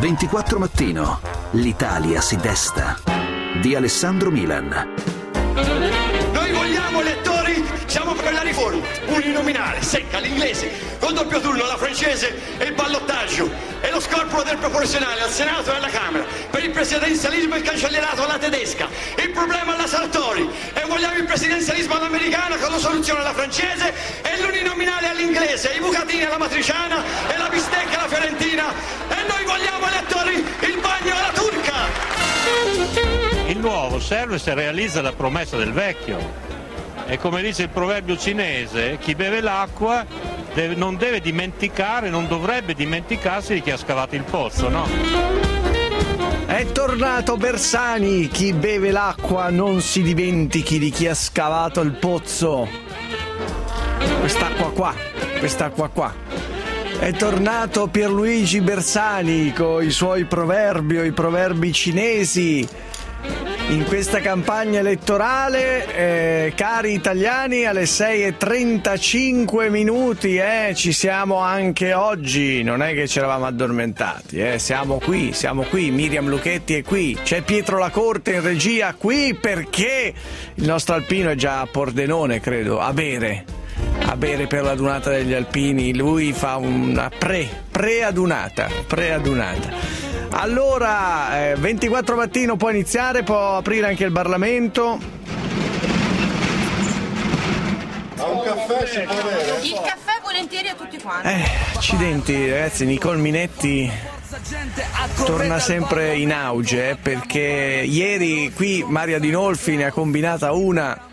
24 Mattino. L'Italia si desta. Di Alessandro Milan. Noi vogliamo elettori, siamo per la riforma uninominale, secca, l'inglese, col doppio turno, la francese e il ballottaggio e lo scorporo del proporzionale al Senato e alla Camera, per il presidenzialismo il cancellerato alla tedesca, il problema alla Sartori, e vogliamo il presidenzialismo all'americana con la soluzione alla francese e l'uninominale all'inglese, i bucatini alla matriciana e la bistecca alla fiorentina, e noi vogliamo elettori il bagno alla turca. Il nuovo serve se realizza la promessa del vecchio. E come dice il proverbio cinese, chi beve l'acqua non deve dimenticare, non dovrebbe dimenticarsi di chi ha scavato il pozzo, no? È tornato Bersani, chi beve l'acqua non si dimentichi di chi ha scavato il pozzo. Quest'acqua qua. È tornato Pierluigi Bersani con i suoi i proverbi cinesi. In questa campagna elettorale, cari italiani, alle 6:35 minuti, ci siamo anche oggi, non è che ci eravamo addormentati, siamo qui, Miriam Lucchetti è qui, c'è Pietro Lacorte in regia qui perché il nostro alpino è già a Pordenone, credo, a bere per l'adunata degli alpini, lui fa una preadunata. Allora, 24 Mattino può iniziare, può aprire anche il Parlamento. A un caffè si può avere? Il caffè volentieri a tutti quanti. Accidenti ragazzi, Nicole Minetti torna sempre in auge, perché ieri qui Maria Dinolfi ne ha combinata una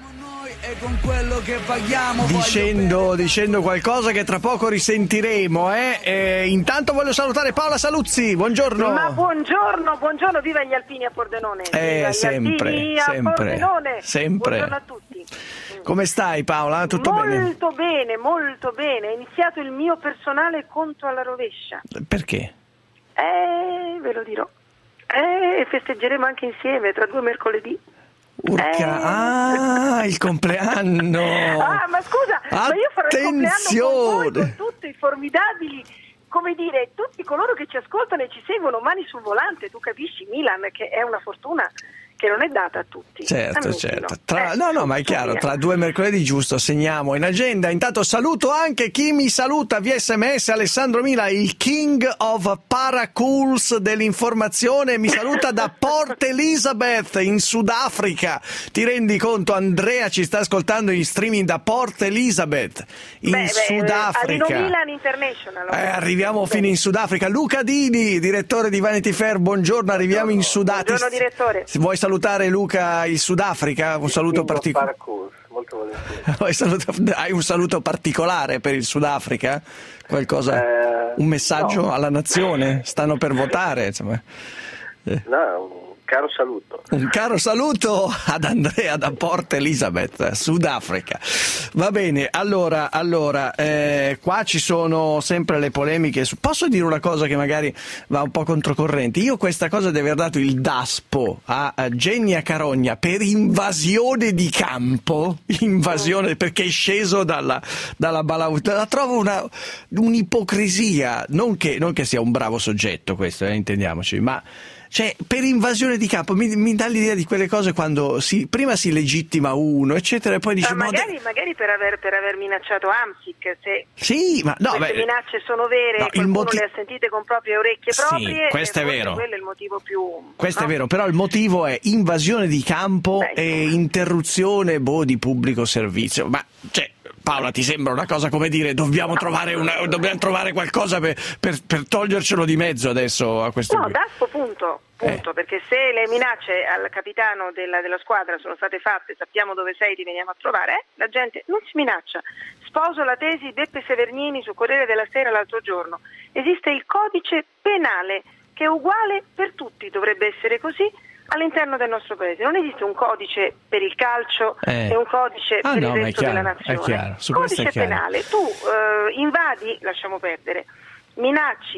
dicendo qualcosa che tra poco risentiremo. Intanto voglio salutare Paola Saluzzi, buongiorno. Ma buongiorno, viva gli alpini a Pordenone. Sempre. Buongiorno a tutti. Come stai Paola? Tutto bene? Molto bene. È iniziato il mio personale conto alla rovescia. Perché? Ve lo dirò. Festeggeremo anche insieme tra 2 mercoledì. Urca, il compleanno! Ma scusa, ma io farò il compleanno con tutti i formidabili, come dire, tutti coloro che ci ascoltano e ci seguono mani sul volante, tu capisci Milan, che è una fortuna che non è data a tutti. Certo. Ma è chiaro, tra 2 mercoledì giusto, segniamo in agenda. Intanto saluto anche chi mi saluta via SMS, Alessandro Mila, il king of paracools dell'informazione, mi saluta da Port Elizabeth in Sudafrica. Ti rendi conto, Andrea ci sta ascoltando in streaming da Port Elizabeth in Sudafrica. Milan International. Arriviamo fino in Sudafrica. Luca Dini, direttore di Vanity Fair, buongiorno, arriviamo in Sudafrica. Buongiorno direttore. Vuoi salutare Luca il Sudafrica? Un saluto particolare. Molto volentieri. Hai un saluto particolare per il Sudafrica? Qualcosa? Un messaggio alla nazione? Stanno per votare, insomma. No, un caro saluto ad Andrea da Port Elizabeth, Sudafrica. Va bene, allora qua ci sono sempre le polemiche. Posso dire una cosa che magari va un po' controcorrente? Io questa cosa di aver dato il DASPO a Genia Carogna per invasione di campo, perché è sceso dalla balauta, la trovo un'ipocrisia, non che sia un bravo soggetto questo, intendiamoci, ma cioè per invasione di campo mi dà l'idea di quelle cose quando prima si legittima uno eccetera e poi dice magari per aver minacciato Amsic, se sì, ma no, queste minacce sono vere, qualcuno le ha sentite con proprie orecchie proprie, questo è vero, quello è il motivo più è vero, però il motivo è invasione di campo e interruzione di pubblico servizio, ma cioè Paola, ti sembra una cosa, come dire, dobbiamo trovare qualcosa per togliercelo di mezzo adesso a questo punto? No, DASPO punto, perché se le minacce al capitano della squadra sono state fatte, sappiamo dove sei, ti veniamo a trovare, la gente non si minaccia. Sposo la tesi Beppe Severnini su Corriere della Sera l'altro giorno. Esiste il codice penale che è uguale per tutti, dovrebbe essere così, all'interno del nostro paese. Non esiste un codice per il calcio e un codice per il resto della nazione. È chiaro. Codice penale, tu invadi, lasciamo perdere, minacci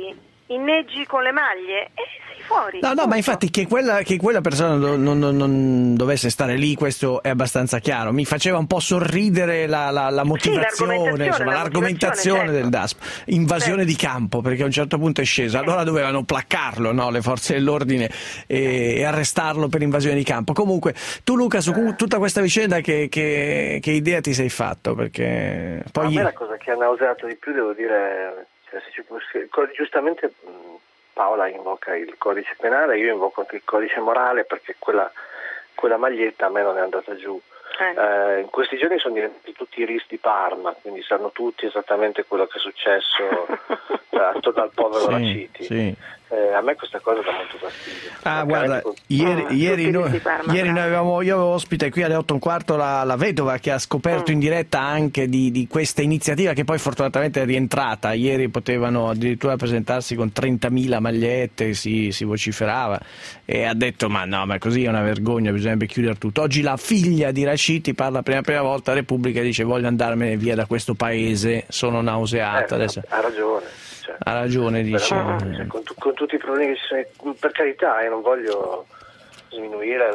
inneggi con le maglie e sei fuori. No, ma infatti che quella persona non dovesse stare lì, questo è abbastanza chiaro. Mi faceva un po' sorridere la motivazione, l'argomentazione del DASP. Invasione di campo, perché a un certo punto è scesa. Allora dovevano placcarlo, no? Le forze dell'ordine e arrestarlo per invasione di campo. Comunque, tu Luca, su tutta questa vicenda che idea ti sei fatto? Perché poi a me la cosa che ha nauseato di più, devo dire, giustamente Paola invoca il codice penale, io invoco anche il codice morale, perché quella maglietta a me non è andata giù. In questi giorni sono diventati tutti i RIS di Parma, quindi sanno tutti esattamente quello che è successo attorno al povero Raciti. Sì. A me questa cosa dà molto fastidio. Guarda, ieri noi io avevo ospite qui alle 8:15 la vedova, che ha scoperto in diretta anche di questa iniziativa, che poi fortunatamente è rientrata. Ieri potevano addirittura presentarsi con 30.000 magliette, si vociferava, e ha detto ma così è una vergogna, bisognerebbe chiudere tutto. Oggi la figlia di Raciti parla per la prima volta a Repubblica e dice: voglio andarmene via da questo paese, sono nauseata. Adesso ha ragione. Ha ragione, dice. Con tutti i problemi che ci sono, per carità, non voglio sminuire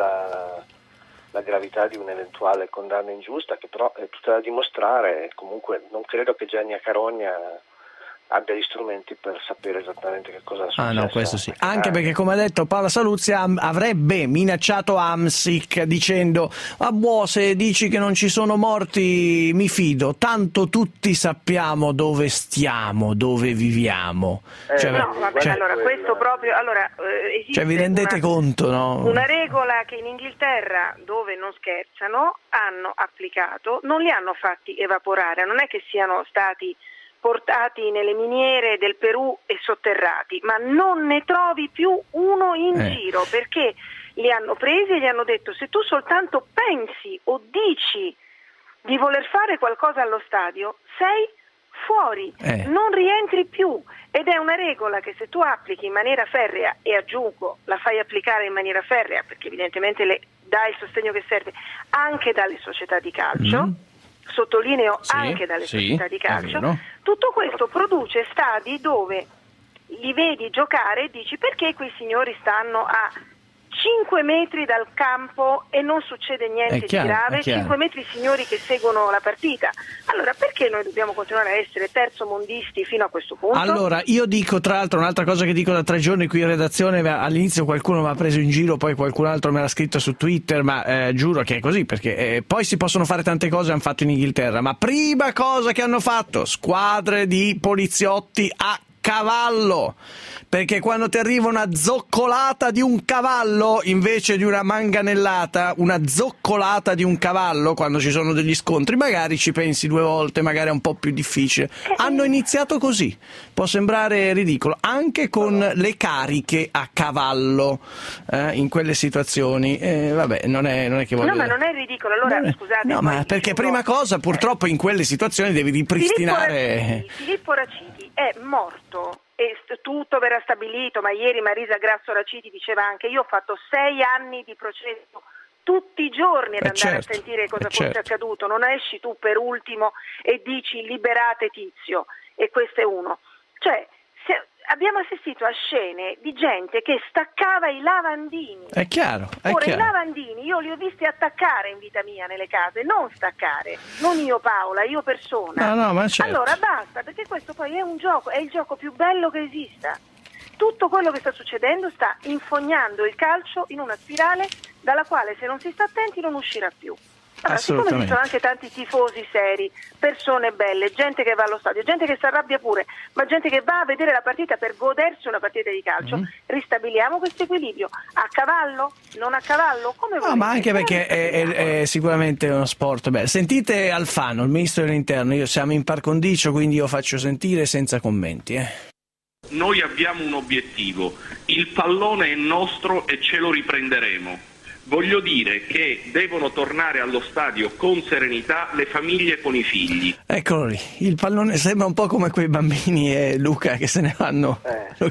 la gravità di un'eventuale condanna ingiusta, che però è tutta da dimostrare. Comunque non credo che Gianni Carogna abbia gli strumenti per sapere esattamente che cosa è successo. No, questo sì. Anche perché, come ha detto Paola Saluzzi, avrebbe minacciato Amsic dicendo: se dici che non ci sono morti mi fido, tanto tutti sappiamo dove stiamo, dove viviamo. Allora questo proprio, esiste, vi rendete conto, no? Una regola che in Inghilterra, dove non scherzano, hanno applicato, non li hanno fatti evaporare, non è che siano stati portati nelle miniere del Perù e sotterrati, ma non ne trovi più uno in giro, perché li hanno presi e gli hanno detto: se tu soltanto pensi o dici di voler fare qualcosa allo stadio, sei fuori, non rientri più. Ed è una regola che se tu applichi in maniera ferrea, e aggiungo, la fai applicare in maniera ferrea, perché evidentemente le dai il sostegno che serve anche dalle società di calcio, sottolineo anche dalle società di calcio, tutto questo produce stadi dove li vedi giocare e dici: perché quei signori stanno a 5 metri dal campo e non succede niente di grave, 5 metri signori che seguono la partita? Allora perché noi dobbiamo continuare a essere terzomondisti fino a questo punto? Allora io dico, tra l'altro, un'altra cosa che dico da 3 giorni qui in redazione, all'inizio qualcuno mi ha preso in giro, poi qualcun altro me l'ha scritto su Twitter, ma giuro che è così, perché poi si possono fare tante cose, hanno fatto in Inghilterra, ma prima cosa che hanno fatto, squadre di poliziotti a cavallo, perché quando ti arriva una zoccolata di un cavallo invece di una manganellata, una zoccolata di un cavallo, quando ci sono degli scontri magari ci pensi 2 volte, magari è un po' più difficile. Hanno iniziato così, può sembrare ridicolo, anche con le cariche a cavallo in quelle situazioni. Vabbè, non è che voglio... No, ma non è ridicolo, allora scusate. No, ma perché prima cosa, purtroppo in quelle situazioni devi ripristinare... Filippo Raciti è morto e tutto verrà stabilito, ma ieri Marisa Grasso Raciti diceva anche: io ho fatto 6 anni di processo tutti i giorni ad andare a sentire cosa fosse accaduto, non esci tu per ultimo e dici liberate Tizio, e questo è uno. Cioè, abbiamo assistito a scene di gente che staccava i lavandini. È chiaro. I lavandini io li ho visti attaccare in vita mia nelle case, non staccare, non io Paola, io persona. No, ma certo. Allora basta, perché questo poi è un gioco, è il gioco più bello che esista. Tutto quello che sta succedendo sta infognando il calcio in una spirale dalla quale, se non si sta attenti, non uscirà più. Allora, siccome ci sono anche tanti tifosi seri, persone belle, gente che va allo stadio, gente che si arrabbia pure, ma gente che va a vedere la partita per godersi una partita di calcio, ristabiliamo questo equilibrio. A cavallo? Non a cavallo? Come volete? No, ma anche perché è sicuramente uno sport bello. Sentite Alfano, il ministro dell'interno, siamo in par condicio, quindi io faccio sentire senza commenti. Noi abbiamo un obiettivo, il pallone è nostro e ce lo riprenderemo. Voglio dire che devono tornare allo stadio con serenità le famiglie con i figli. Eccolo lì, il pallone sembra un po' come quei bambini, Luca, che se ne vanno.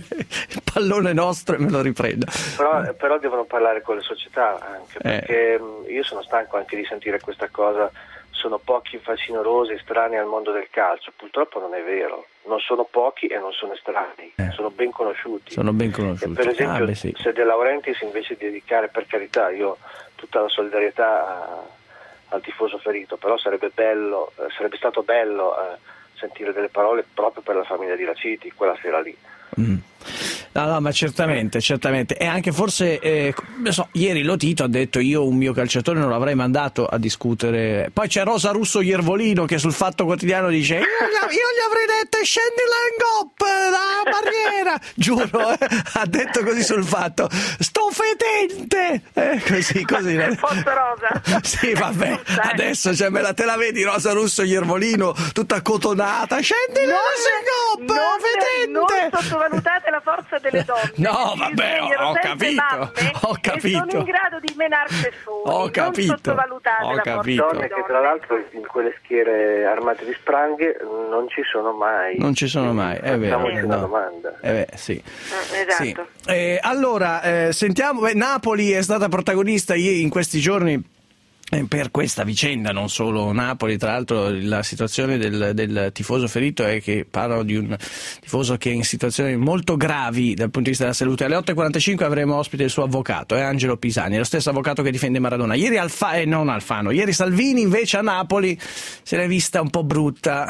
Il pallone è nostro e me lo riprendo. Però devono parlare con le società anche, perché io sono stanco anche di sentire questa cosa. Sono pochi facinorosi, estranei al mondo del calcio. Purtroppo non è vero. non sono pochi e non sono estranei, sono ben conosciuti. E per esempio se De Laurentiis, invece di dedicare, per carità, io tutta la solidarietà al tifoso ferito, però sarebbe stato bello sentire delle parole proprio per la famiglia di Raciti quella sera lì. No, ma certamente, e anche forse, ieri Lotito ha detto: io un mio calciatore non l'avrei mandato a discutere. Poi c'è Rosa Russo Iervolino che sul Fatto Quotidiano dice: io gli avrei detto scendi la barriera, giuro, ha detto così sul Fatto, sto fetente, così. Foto rosa. Sì, vabbè, adesso te la vedi Rosa Russo Iervolino tutta cotonata, scendi la fetente. Non sottovalutate la forza delle donne. No, vabbè, ho capito. E sono in grado di menarsi fuori. Non sottovalutate la forza delle donne. Che tra l'altro in quelle schiere armate di spranghe non ci sono mai. È vero. Una domanda. Sì. Esatto. Sì. Allora, sentiamo, Napoli è stata protagonista in questi giorni per questa vicenda, non solo Napoli. Tra l'altro la situazione del tifoso ferito è che parlano di un tifoso che è in situazioni molto gravi dal punto di vista della salute. Alle 8.45 avremo ospite il suo avvocato, Angelo Pisani, lo stesso avvocato che difende Maradona. Ieri Salvini invece a Napoli se l'è vista un po' brutta.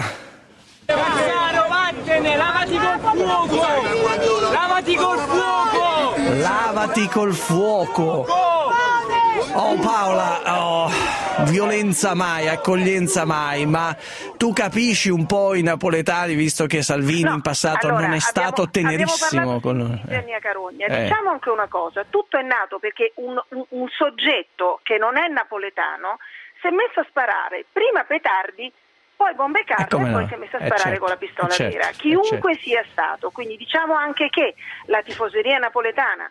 Lavati col fuoco. Oh Paola, violenza mai, accoglienza mai, ma tu capisci un po' i napoletani, visto che Salvini in passato non è stato tenerissimo con loro. Carogna. Diciamo anche una cosa: tutto è nato perché un soggetto che non è napoletano si è messo a sparare prima petardi, poi bombe carta e poi si è messo a sparare con la pistola vera. Chiunque sia stato. Quindi diciamo anche che la tifoseria napoletana,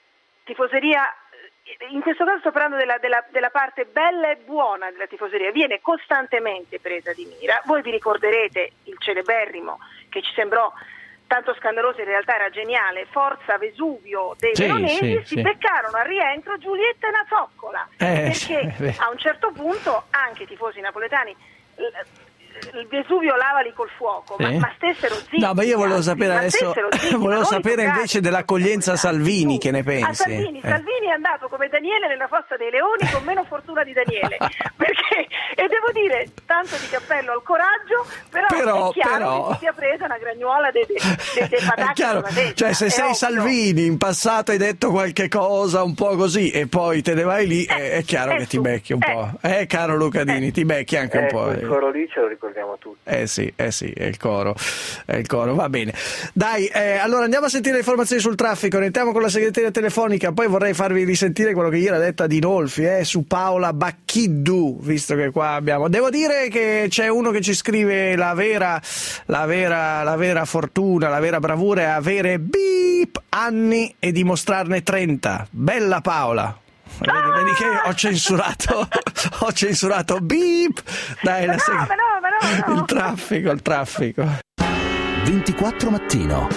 in questo caso sto parlando della parte bella e buona della tifoseria, viene costantemente presa di mira. Voi vi ricorderete il celeberrimo, che ci sembrò tanto scandaloso, in realtà era geniale, Forza Vesuvio dei Veronesi, si beccarono al rientro Giulietta e Nazoccola, perché a un certo punto anche i tifosi napoletani il Vesuvio lavali col fuoco, ma stessero zitti. No, ma io volevo sapere adesso, invece dell'accoglienza a Salvini, che ne pensi? Salvini è andato come Daniele nella fossa dei leoni, con meno fortuna di Daniele, perché, e devo dire, tanto di cappello al coraggio, però è chiaro che si sia presa una gragnuola dei patacchi. Cioè, se sei Salvini, in passato hai detto qualche cosa un po' così e poi te ne vai lì, è chiaro che ti becchi un po'. Caro Lucadini, ti becchi anche un po'. Il coro lì ce lo ricordiamo tutti. Sì, è il coro, va bene. Dai, allora andiamo a sentire le informazioni sul traffico, iniziamo con la segreteria telefonica, poi vorrei farvi risentire quello che ieri ha detto Adinolfi su Paola Bacchiddu, visto che qua abbiamo... Devo dire che c'è uno che ci scrive la vera fortuna, la vera bravura è avere anni e dimostrarne 30. Bella Paola. Vedi che ho censurato beep. Dai, no. Il traffico. 24 mattino.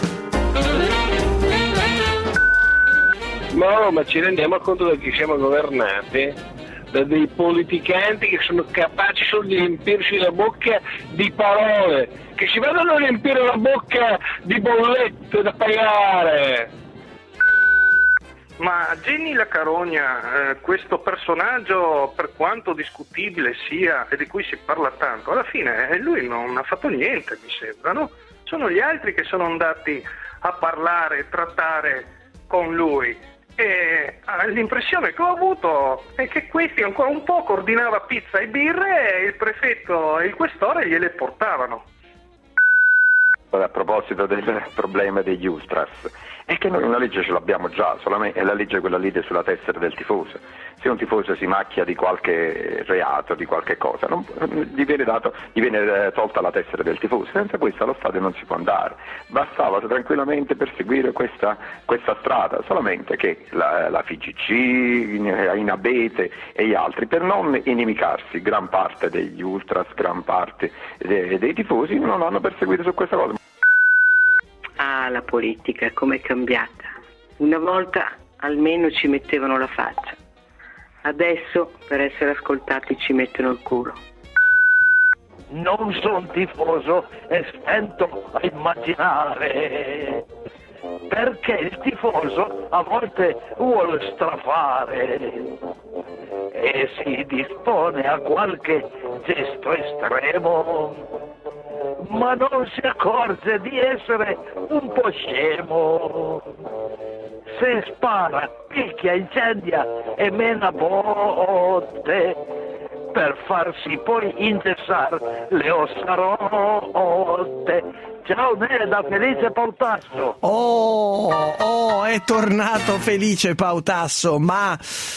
Ma ci rendiamo conto da chi siamo governati? Da dei politicanti che sono capaci solo di riempirci la bocca di parole, che si vadano a riempire la bocca di bollette da pagare. Ma Genny La Carogna, questo personaggio, per quanto discutibile sia e di cui si parla tanto, alla fine lui non ha fatto niente, mi sembra, no? Sono gli altri che sono andati a parlare, trattare con lui, e l'impressione che ho avuto è che questi ancora un po' ordinava pizza e birre e il prefetto e il questore gliele portavano. A proposito del problema degli ultras, è che noi una legge ce l'abbiamo già, solamente è la legge quella lì sulla tessera del tifoso. Se un tifoso si macchia di qualche reato, di qualche cosa, gli viene tolta la tessera del tifoso. Senza questa allo stadio non si può andare. Bastava tranquillamente perseguire questa strada, solamente che la FIGC, in Abete e gli altri, per non inimicarsi, gran parte degli ultras, gran parte dei tifosi non hanno perseguito su questa cosa. La politica com'è cambiata. Una volta almeno ci mettevano la faccia, adesso per essere ascoltati ci mettono il culo. non sono tifoso e stento a immaginare, perché il tifoso a volte vuole strafare e si dispone a qualche gesto estremo, ma non si accorge di essere un po' scemo. Se spara, picchia, incendia e mena botte per farsi poi ingessare le ossa rotte. Ciao Neda, Felice Pautasso. Oh, è tornato Felice Pautasso, ma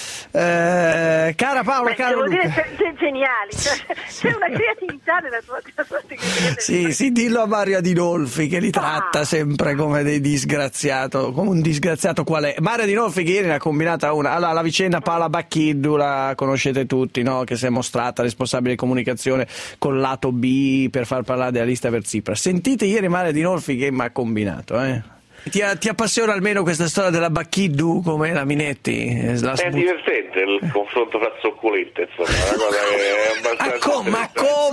cara Paola, caro Luca. Devo dire, sei geniali, c'è una creatività nella tua Sì, dillo a Mario Adinolfi che li tratta sempre come dei disgraziato, come un disgraziato qual è. Mario Adinolfi che ieri ne ha combinata una. Allora, la vicenda Paola Bacchiddu la conoscete tutti, no? Che si è mostrata responsabile di comunicazione col lato B per far parlare della lista per Tsipras. Sentite ieri Mario Adinolfi che mi ha combinato, Ti appassiona almeno questa storia della Bacchiddu come la Minetti? È divertente il confronto tra zoccolette, insomma, una cosa che è abbastanza ma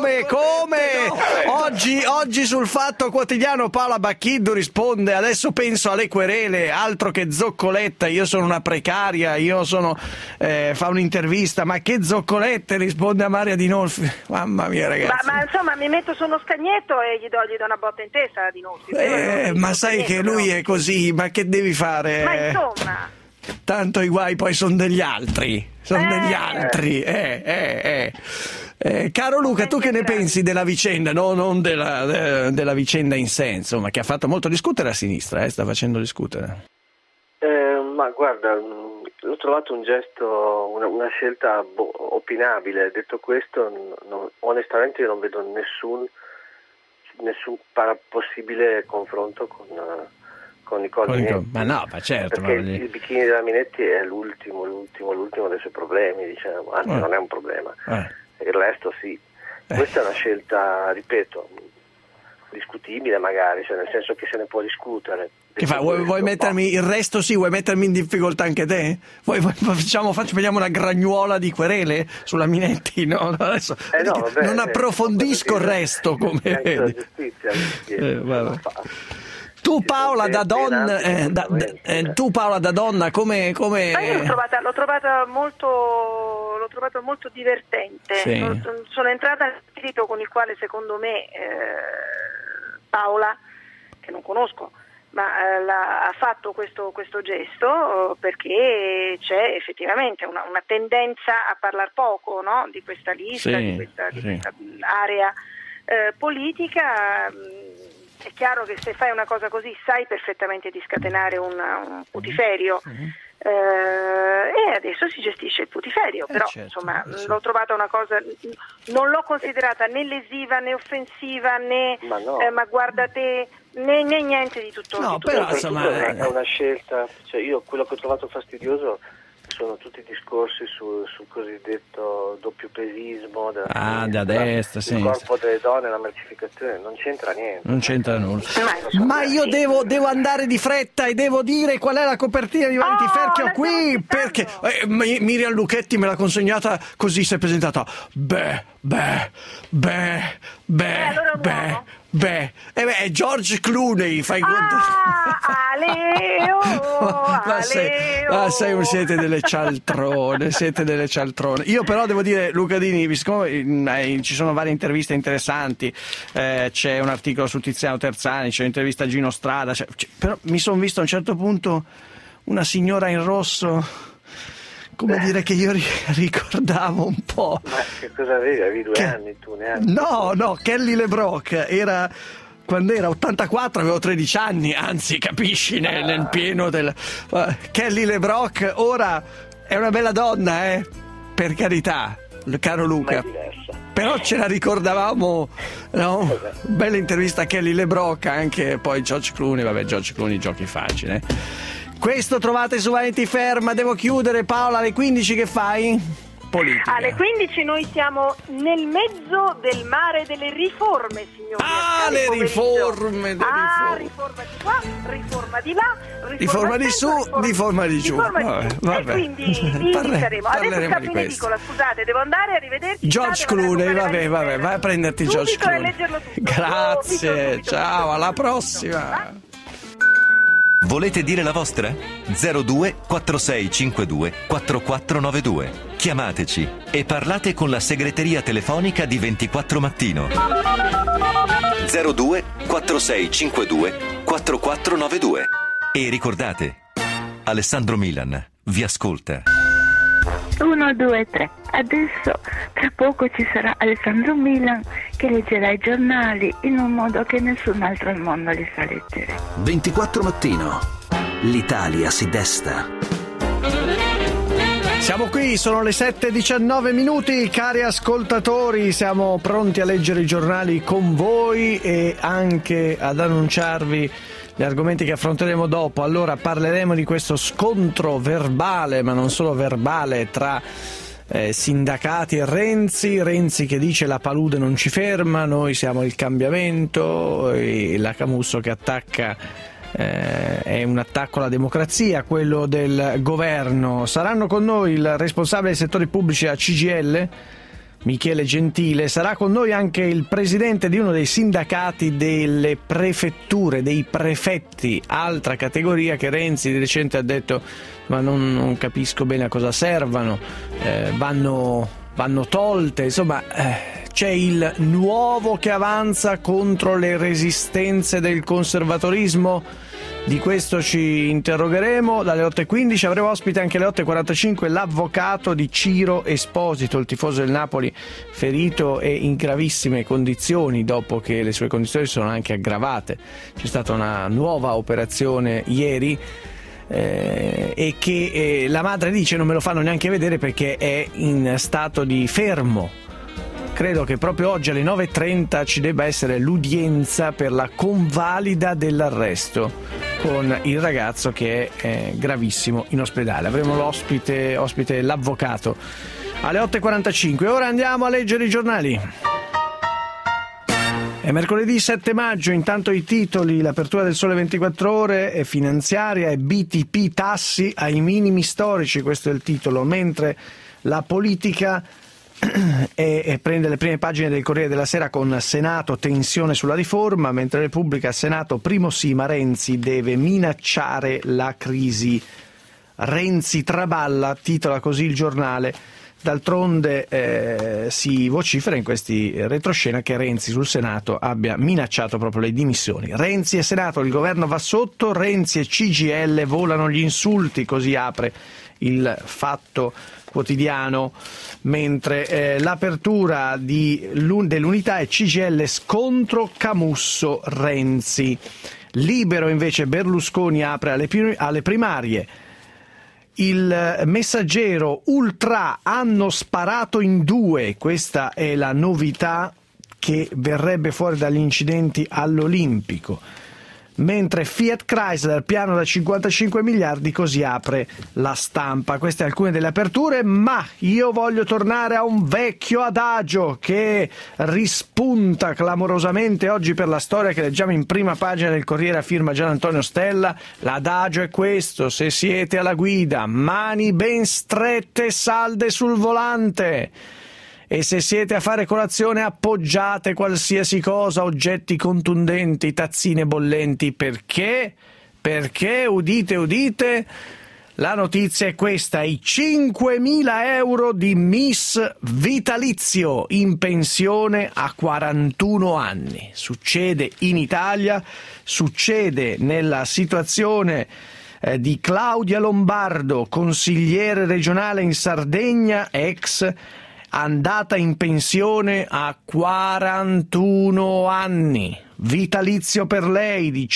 come? Oggi sul Fatto Quotidiano Paola Bacchiddu risponde: adesso penso alle querele, altro che zoccoletta, io sono una precaria, fa un'intervista, ma che zoccolette, risponde a Maria Dinolfi. Mamma mia, ragazzi. Ma insomma mi metto su uno scagnetto e gli do una botta in testa a Dinolfi. Ma sai che lui è così, ma che devi fare? Ma insomma, tanto i guai poi sono degli altri, Caro Luca, tu che ne pensi della vicenda, no? Non della vicenda in sé, insomma, che ha fatto molto discutere a sinistra, sta facendo discutere. Ma guarda, l'ho trovato un gesto, una scelta opinabile. Detto questo, onestamente io non vedo nessun possibile confronto con Nicola Minetti. Ma no, ma certo. Perché il bikini della Minetti è l'ultimo dei suoi problemi, diciamo, anzi non è un problema, il resto sì. Questa è una scelta, ripeto, discutibile magari, cioè nel senso che se ne può discutere. Che fa? Vuoi mettermi il resto? Sì, vuoi mettermi in difficoltà anche te? Facciamo una gragnuola di querele sulla Minetti? No, adesso non approfondisco il resto come la giustizia. Tu Paola da donna, come... L'ho trovata molto divertente. Sì. Sono entrata nel spirito con il quale secondo me Paola, che non conosco, ma ha fatto questo gesto perché c'è effettivamente una tendenza a parlare poco, no? Di questa lista, di questa area politica. È chiaro che se fai una cosa così sai perfettamente di scatenare un putiferio, e adesso si gestisce il putiferio, però insomma l'ho trovata una cosa, non l'ho considerata né lesiva né offensiva né ma guarda te né niente di tutto. No, però insomma è una scelta, cioè io quello che ho trovato fastidioso sono tutti i discorsi sul cosiddetto doppiopesismo da destra, il corpo delle donne, la mercificazione, non c'entra niente. Non c'entra nulla. Ma io devo andare di fretta e devo dire qual è la copertina di Vanity Fair che ho qui, perché Miriam Lucchetti me l'ha consegnata così, si è presentata. È George Clooney, fai conto. Siete delle cialtrone, Io però devo dire, Luca Dini, siccome ci sono varie interviste interessanti, c'è un articolo su Tiziano Terzani, c'è un'intervista a Gino Strada, però mi sono visto a un certo punto una signora in rosso, come dire, che io ricordavo un po'. Ma che cosa avevi? Avevi 2 anni tu, neanche? No, Kelly LeBrock era... Quando era 84 avevo 13 anni, anzi, capisci, nel pieno del... Kelly LeBrock ora è una bella donna, per carità, caro Luca. Però ce la ricordavamo, no? Bella intervista a Kelly LeBrock, anche poi George Clooney, giochi facili. Questo trovate su Vanity Fair, ma devo chiudere, Paola, alle 15 che fai? politica. Alle 15 noi siamo nel mezzo del mare delle riforme, signori. Le riforme. Riforma di qua, riforma di là, riforma di su, riforma di giù. Vabbè. E quindi lì saremo. Adesso scappo in edicola, scusate, devo andare, arrivederci. George Clooney, vabbè, vai a prenderti George Clooney. Grazie, ciao, alla prossima. Volete dire la vostra? 02 4652 4492. Chiamateci e parlate con la segreteria telefonica di 24 Mattino. 02 4652 4492. E ricordate, Alessandro Milan vi ascolta. 1, 2, 3. Adesso tra poco ci sarà Alessandro Milan che leggerà i giornali in un modo che nessun altro al mondo li sa leggere. 24 Mattino. L'Italia si desta. Siamo qui, sono le 7:19 minuti, cari ascoltatori, siamo pronti a leggere i giornali con voi e anche ad annunciarvi gli argomenti che affronteremo dopo. Allora parleremo di questo scontro verbale, ma non solo verbale, tra sindacati e Renzi che dice la palude non ci ferma, noi siamo il cambiamento, e la Camusso che attacca, è un attacco alla democrazia, quello del governo. Saranno con noi il responsabile dei settori pubblici a CGIL, Michele Gentile, sarà con noi anche il presidente di uno dei sindacati delle prefetture, dei prefetti, altra categoria che Renzi di recente ha detto ma non capisco bene a cosa servano, vanno tolte, insomma c'è il nuovo che avanza contro le resistenze del conservatorismo. Di questo ci interrogheremo. Dalle 8:15 avremo ospite anche alle 8:45 l'avvocato di Ciro Esposito, il tifoso del Napoli ferito e in gravissime condizioni dopo che le sue condizioni sono anche aggravate. C'è stata una nuova operazione ieri e che la madre dice non me lo fanno neanche vedere perché è in stato di fermo. Credo che proprio oggi alle 9:30 ci debba essere l'udienza per la convalida dell'arresto con il ragazzo che è gravissimo in ospedale. Avremo ospite l'avvocato alle 8:45. Ora andiamo a leggere i giornali. È mercoledì 7 maggio, intanto i titoli: l'apertura del Sole 24 Ore è finanziaria e BTP tassi ai minimi storici, questo è il titolo, mentre la politica e prende le prime pagine del Corriere della Sera con Senato, tensione sulla riforma, mentre Repubblica, Senato, primo sì ma Renzi deve minacciare la crisi. Renzi traballa, titola così il giornale. D'altronde si vocifera in questi retroscena che Renzi sul Senato abbia minacciato proprio le dimissioni. Renzi e Senato, il governo va sotto, Renzi e CGIL volano gli insulti, così apre il Fatto Quotidiano, mentre l'apertura dell'Unità è CGIL scontro Camusso-Renzi. Libero invece Berlusconi apre alle primarie. Il Messaggero, ultra hanno sparato in due, questa è la novità che verrebbe fuori dagli incidenti all'Olimpico. Mentre Fiat Chrysler, piano da 55 miliardi, così apre La Stampa. Queste alcune delle aperture, ma io voglio tornare a un vecchio adagio che rispunta clamorosamente oggi per la storia che leggiamo in prima pagina del Corriere a firma Gian Antonio Stella. L'adagio è questo: se siete alla guida, mani ben strette e salde sul volante. E se siete a fare colazione appoggiate qualsiasi cosa, oggetti contundenti, tazzine bollenti. Perché? Perché, udite, la notizia è questa: i 5.000 euro di Miss vitalizio in pensione a 41 anni. Succede in Italia, succede nella situazione di Claudia Lombardo, consigliere regionale in Sardegna, ex andata in pensione a 41 anni. Vitalizio per lei di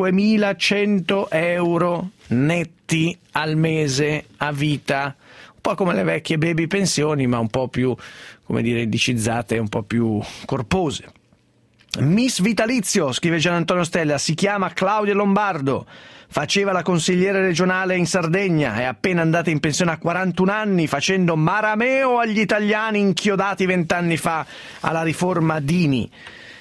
5.100 euro netti al mese a vita. Un po' come le vecchie baby pensioni, ma un po' più, come dire, indicizzate, un po' più corpose. Miss Vitalizio, scrive Gian Antonio Stella, si chiama Claudia Lombardo, faceva la consigliere regionale in Sardegna, è appena andata in pensione a 41 anni facendo marameo agli italiani inchiodati 20 anni fa alla riforma Dini.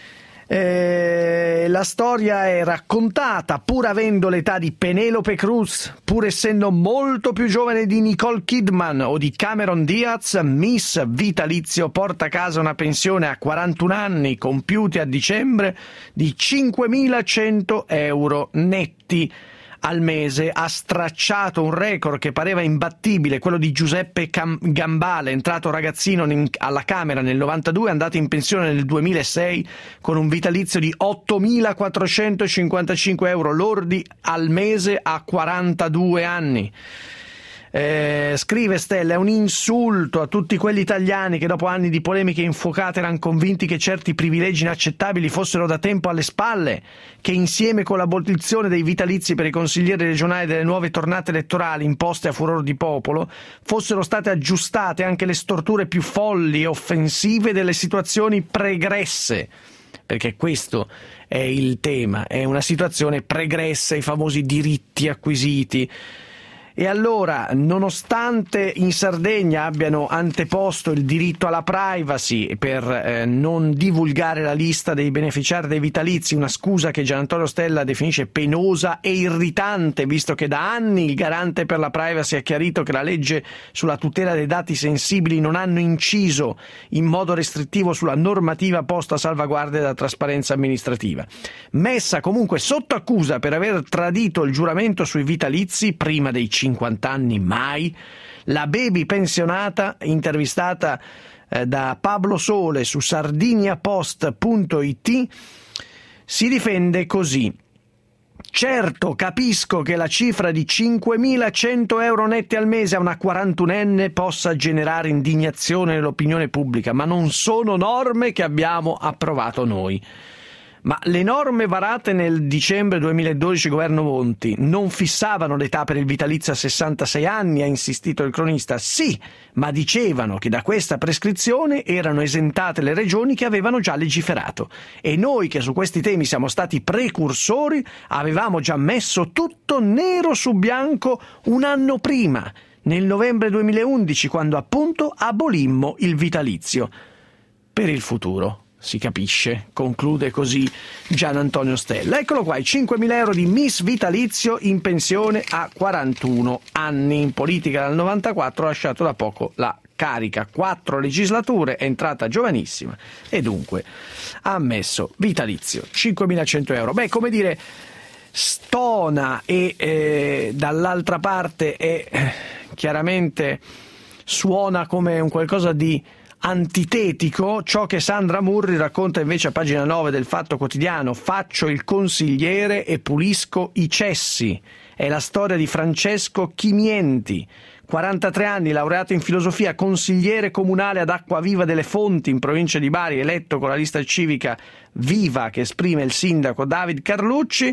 La storia è raccontata, pur avendo l'età di Penelope Cruz, pur essendo molto più giovane di Nicole Kidman o di Cameron Diaz, Miss Vitalizio porta a casa una pensione a 41 anni compiuti a dicembre di 5.100 euro netti al mese. Ha stracciato un record che pareva imbattibile, quello di Giuseppe Gambale, entrato ragazzino alla Camera nel 92, andato in pensione nel 2006 con un vitalizio di 8.455 euro lordi al mese a 42 anni. Scrive Stella, è un insulto a tutti quelli italiani che dopo anni di polemiche infuocate erano convinti che certi privilegi inaccettabili fossero da tempo alle spalle, che insieme con l'abolizione dei vitalizi per i consiglieri regionali delle nuove tornate elettorali imposte a furor di popolo fossero state aggiustate anche le storture più folli e offensive delle situazioni pregresse, perché questo è il tema, è una situazione pregressa, i famosi diritti acquisiti. E allora, nonostante in Sardegna abbiano anteposto il diritto alla privacy per non divulgare la lista dei beneficiari dei vitalizi, una scusa che Gian Antonio Stella definisce penosa e irritante, visto che da anni il garante per la privacy ha chiarito che la legge sulla tutela dei dati sensibili non hanno inciso in modo restrittivo sulla normativa posta a salvaguardia della trasparenza amministrativa. Messa comunque sotto accusa per aver tradito il giuramento sui vitalizi prima dei 50 anni mai, la baby pensionata, intervistata da Pablo Sole su sardiniapost.it, si difende così: certo, capisco che la cifra di 5.100 euro netti al mese a una 41enne possa generare indignazione nell'opinione pubblica, ma non sono norme che abbiamo approvato noi. Ma le norme varate nel dicembre 2012 governo Monti non fissavano l'età per il vitalizio a 66 anni, ha insistito il cronista. Sì, ma dicevano che da questa prescrizione erano esentate le regioni che avevano già legiferato, e noi che su questi temi siamo stati precursori avevamo già messo tutto nero su bianco un anno prima, nel novembre 2011, quando appunto abolimmo il vitalizio. Per il futuro. Si capisce, conclude così Gian Antonio Stella. Eccolo qua, i 5.000 euro di Miss Vitalizio in pensione a 41 anni. In politica dal 94, ha lasciato da poco la carica, 4 legislature, è entrata giovanissima e dunque ha ammesso vitalizio, 5.100 euro. Beh, come dire, stona e dall'altra parte è chiaramente suona come un qualcosa di antitetico ciò che Sandra Murri racconta invece a pagina 9 del Fatto Quotidiano. Faccio il consigliere e pulisco i cessi. È la storia di Francesco Chimienti, 43 anni, laureato in filosofia, consigliere comunale ad Acquaviva delle Fonti in provincia di Bari, eletto con la lista civica Viva che esprime il sindaco David Carlucci.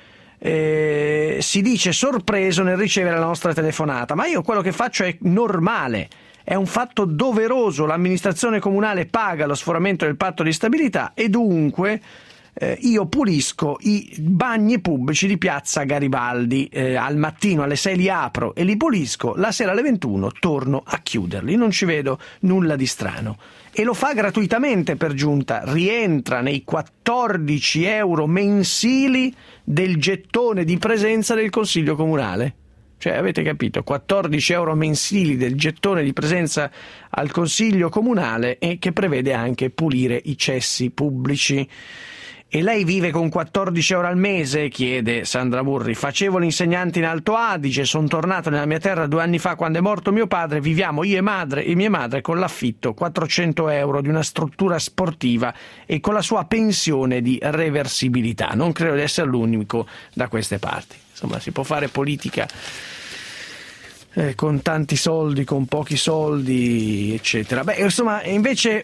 Si dice sorpreso nel ricevere la nostra telefonata, ma io quello che faccio è normale. È un fatto doveroso, l'amministrazione comunale paga lo sforamento del patto di stabilità e dunque io pulisco i bagni pubblici di piazza Garibaldi, al mattino alle 6 li apro e li pulisco, la sera alle 21 torno a chiuderli, non ci vedo nulla di strano. E lo fa gratuitamente per giunta, rientra nei 14 euro mensili del gettone di presenza del Consiglio Comunale. Cioè, avete capito, 14 euro mensili del gettone di presenza al Consiglio Comunale e che prevede anche pulire i cessi pubblici. E lei vive con 14 euro al mese? Chiede Sandra Murri. Facevo l'insegnante in Alto Adige, sono tornato nella mia terra 2 anni fa quando è morto mio padre, viviamo io e mia madre con l'affitto 400 euro di una struttura sportiva e con la sua pensione di reversibilità. Non credo di essere l'unico da queste parti. Insomma, si può fare politica con tanti soldi, con pochi soldi, eccetera. Beh, insomma, invece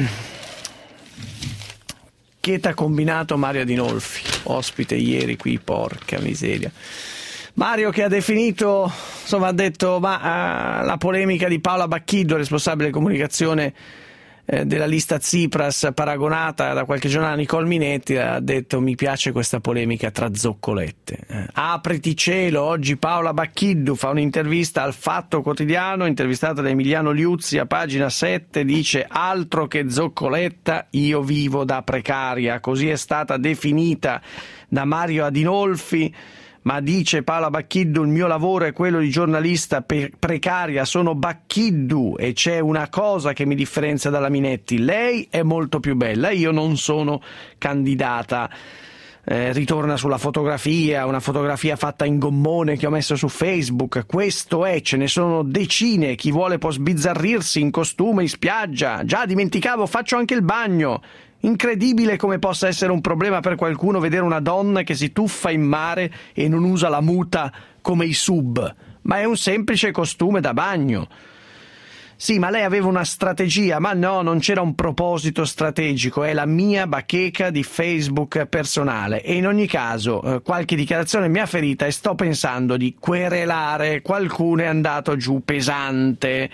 che t'ha combinato Mario Adinolfi, ospite ieri qui, porca miseria. Mario che ha definito, insomma, ha detto la polemica di Paola Bacchiddo, responsabile comunicazione della lista Tsipras paragonata da qualche giornale a Nicole Minetti, ha detto: mi piace questa polemica tra zoccolette. Apriti cielo, oggi Paola Bacchiddu fa un'intervista al Fatto Quotidiano, intervistata da Emiliano Liuzzi, a pagina 7 dice: altro che zoccoletta, io vivo da precaria, così è stata definita da Mario Adinolfi. Ma dice Paola Bacchiddu: il mio lavoro è quello di giornalista precaria, sono Bacchiddu e c'è una cosa che mi differenzia dalla Minetti, lei è molto più bella, io non sono candidata. Ritorna sulla fotografia, una fotografia fatta in gommone che ho messo su Facebook. Questo è, ce ne sono decine, chi vuole può sbizzarrirsi in costume in spiaggia. Già dimenticavo, faccio anche il bagno. Incredibile come possa essere un problema per qualcuno vedere una donna che si tuffa in mare e non usa la muta come i sub, ma è un semplice costume da bagno. Sì, ma lei aveva una strategia, ma no, non c'era un proposito strategico, è la mia bacheca di Facebook personale e in ogni caso qualche dichiarazione mi ha ferita e sto pensando di querelare, qualcuno è andato giù pesante.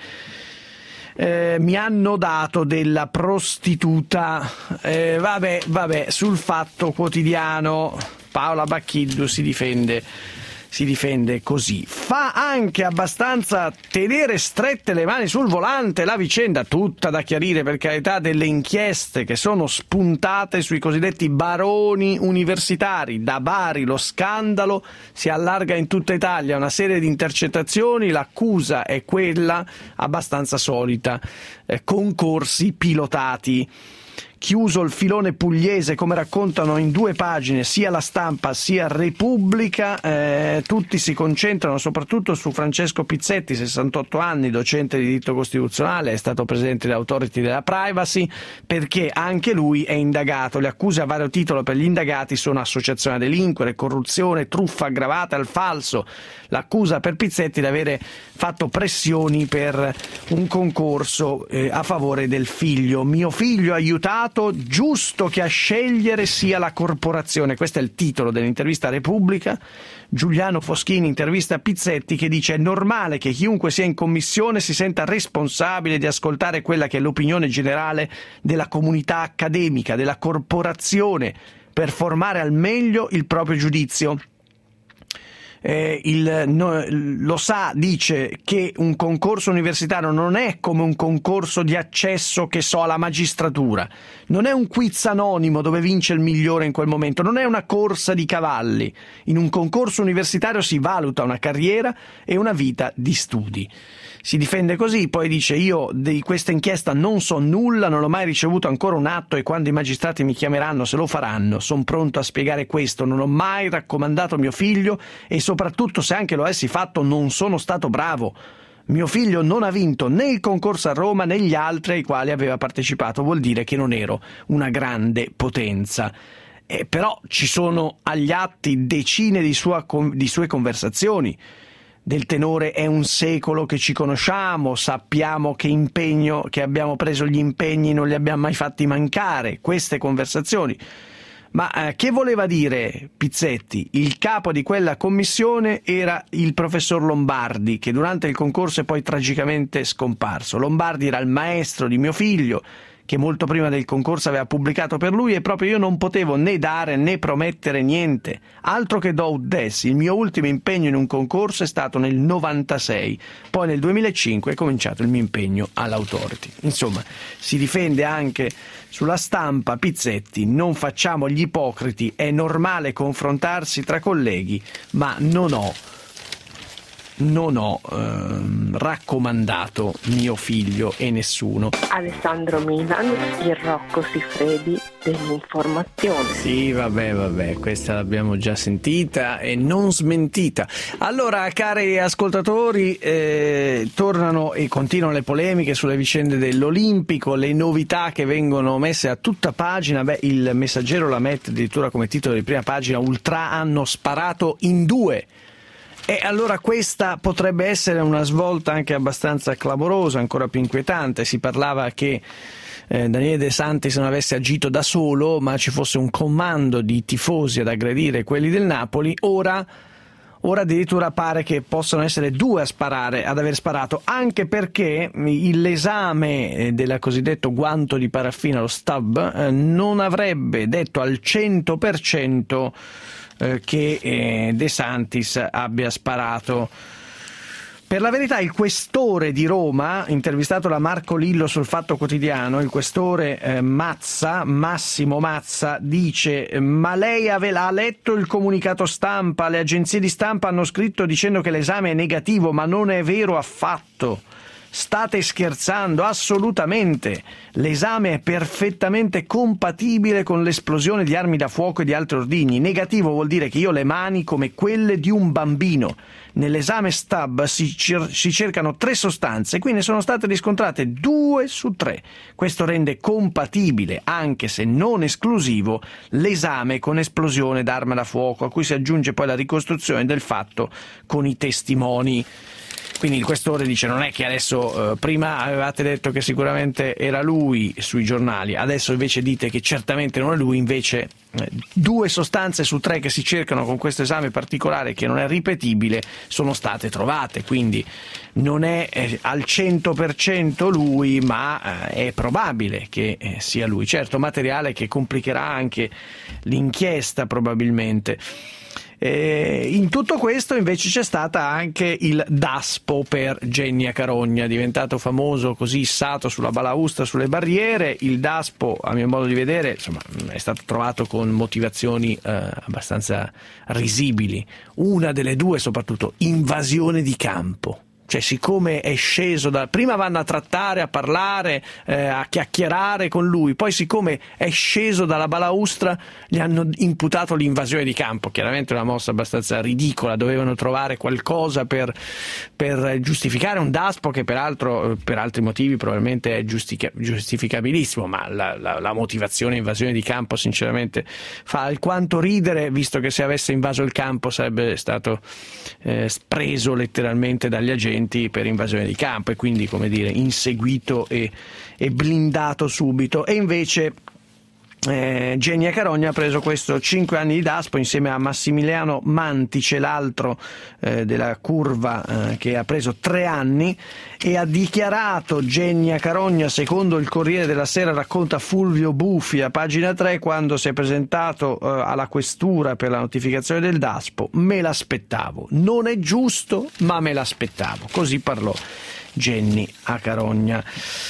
Mi hanno dato della prostituta, vabbè, sul Fatto Quotidiano Paola Bacchiddu si difende così. Fa anche abbastanza tenere strette le mani sul volante la vicenda, tutta da chiarire, per carità, delle inchieste che sono spuntate sui cosiddetti baroni universitari. Da Bari lo scandalo si allarga in tutta Italia, una serie di intercettazioni, l'accusa è quella abbastanza solita, concorsi pilotati. Chiuso il filone pugliese, come raccontano in 2 pagine sia La Stampa sia Repubblica, tutti si concentrano soprattutto su Francesco Pizzetti, 68 anni, docente di diritto costituzionale, è stato presidente dell'Authority della Privacy, perché anche lui è indagato. Le accuse a vario titolo per gli indagati sono associazione a delinquere, corruzione, truffa aggravata al falso. L'accusa per Pizzetti di avere fatto pressioni per un concorso a favore del figlio. Mio figlio aiutato, giusto che a scegliere sia la corporazione. Questo è il titolo dell'intervista a Repubblica. Giuliano Foschini intervista Pizzetti che dice: è normale che chiunque sia in commissione si senta responsabile di ascoltare quella che è l'opinione generale della comunità accademica, della corporazione, per formare al meglio il proprio giudizio. Lo sa, dice, che un concorso universitario non è come un concorso di accesso, che so, alla magistratura, non è un quiz anonimo dove vince il migliore in quel momento, non è una corsa di cavalli. In un concorso universitario si valuta una carriera e una vita di studi. Si difende così, poi dice: io di questa inchiesta non so nulla, non ho mai ricevuto ancora un atto e quando i magistrati mi chiameranno, se lo faranno, sono pronto a spiegare questo. Non ho mai raccomandato mio figlio e soprattutto, se anche lo avessi fatto, non sono stato bravo. Mio figlio non ha vinto né il concorso a Roma né gli altri ai quali aveva partecipato, vuol dire che non ero una grande potenza. Però ci sono agli atti decine di sue conversazioni. Del tenore: è un secolo che ci conosciamo, sappiamo che abbiamo preso gli impegni non li abbiamo mai fatti mancare. Queste conversazioni. Ma che voleva dire Pizzetti? Il capo di quella commissione era il professor Lombardi, che durante il concorso è poi tragicamente scomparso. Lombardi era il maestro di mio figlio, che molto prima del concorso aveva pubblicato per lui, e proprio io non potevo né dare né promettere niente. Altro che do ut des, il mio ultimo impegno in un concorso è stato nel 96, poi nel 2005 è cominciato il mio impegno all'Authority. Insomma, si difende anche sulla Stampa Pizzetti: non facciamo gli ipocriti, è normale confrontarsi tra colleghi, ma non ho raccomandato mio figlio e nessuno. Alessandro Milan, il Rocco Siffredi dell'informazione. Sì, vabbè, questa l'abbiamo già sentita e non smentita. Allora, cari ascoltatori, tornano e continuano le polemiche sulle vicende dell'Olimpico, le novità che vengono messe a tutta pagina. Il Messaggero la mette addirittura come titolo di prima pagina: ultra hanno sparato in 2. E allora questa potrebbe essere una svolta anche abbastanza clamorosa, ancora più inquietante. Si parlava che Daniele De Santis non avesse agito da solo, ma ci fosse un comando di tifosi ad aggredire quelli del Napoli. Ora ora addirittura pare che possano essere 2 ad aver sparato, anche perché l'esame del cosiddetto guanto di paraffina, lo stub, non avrebbe detto al 100% che De Santis abbia sparato. Per la verità, il questore di Roma, intervistato da Marco Lillo sul Fatto Quotidiano, il questore Massimo Mazza, dice: ma lei ha letto il comunicato stampa? Le agenzie di stampa hanno scritto dicendo che l'esame è negativo, ma non è vero affatto. State scherzando? Assolutamente. L'esame è perfettamente compatibile con l'esplosione di armi da fuoco e di altri ordigni. Negativo vuol dire che io ho le mani come quelle di un bambino. Nell'esame STAB si cercano 3 sostanze, qui ne sono state riscontrate 2 su 3. Questo rende compatibile, anche se non esclusivo, l'esame con esplosione d'arma da fuoco, a cui si aggiunge poi la ricostruzione del fatto con i testimoni. Quindi il questore dice: non è che adesso prima avevate detto che sicuramente era lui sui giornali, adesso invece dite che certamente non è lui, invece 2 sostanze su 3 che si cercano con questo esame particolare, che non è ripetibile, sono state trovate, quindi non è al 100% lui, ma è probabile che sia lui. Certo, materiale che complicherà anche l'inchiesta probabilmente. In tutto questo invece c'è stata anche il DASPO per Genia Carogna, diventato famoso, così issato sulla balaustra, sulle barriere. Il DASPO, a mio modo di vedere, insomma, è stato trovato con motivazioni abbastanza risibili. Una delle 2 soprattutto: invasione di campo. Cioè, siccome è sceso prima vanno a trattare, a parlare, a chiacchierare con lui, poi siccome è sceso dalla balaustra gli hanno imputato l'invasione di campo. Chiaramente una mossa abbastanza ridicola, dovevano trovare qualcosa per giustificare un DASPO che peraltro per altri motivi probabilmente è giustificabilissimo, ma la motivazione invasione di campo sinceramente fa alquanto ridere, visto che se avesse invaso il campo sarebbe stato preso letteralmente dagli agenti per invasione di campo e quindi, come dire, inseguito e blindato subito. E invece Genia Carogna ha preso questo 5 anni di DASPO insieme a Massimiliano Mantice, l'altro della curva, che ha preso 3 anni, e ha dichiarato Genia Carogna, secondo il Corriere della Sera, racconta Fulvio Buffi a pagina 3, quando si è presentato alla questura per la notificazione del DASPO: me l'aspettavo, non è giusto ma me l'aspettavo. Così parlò Genni a Carogna.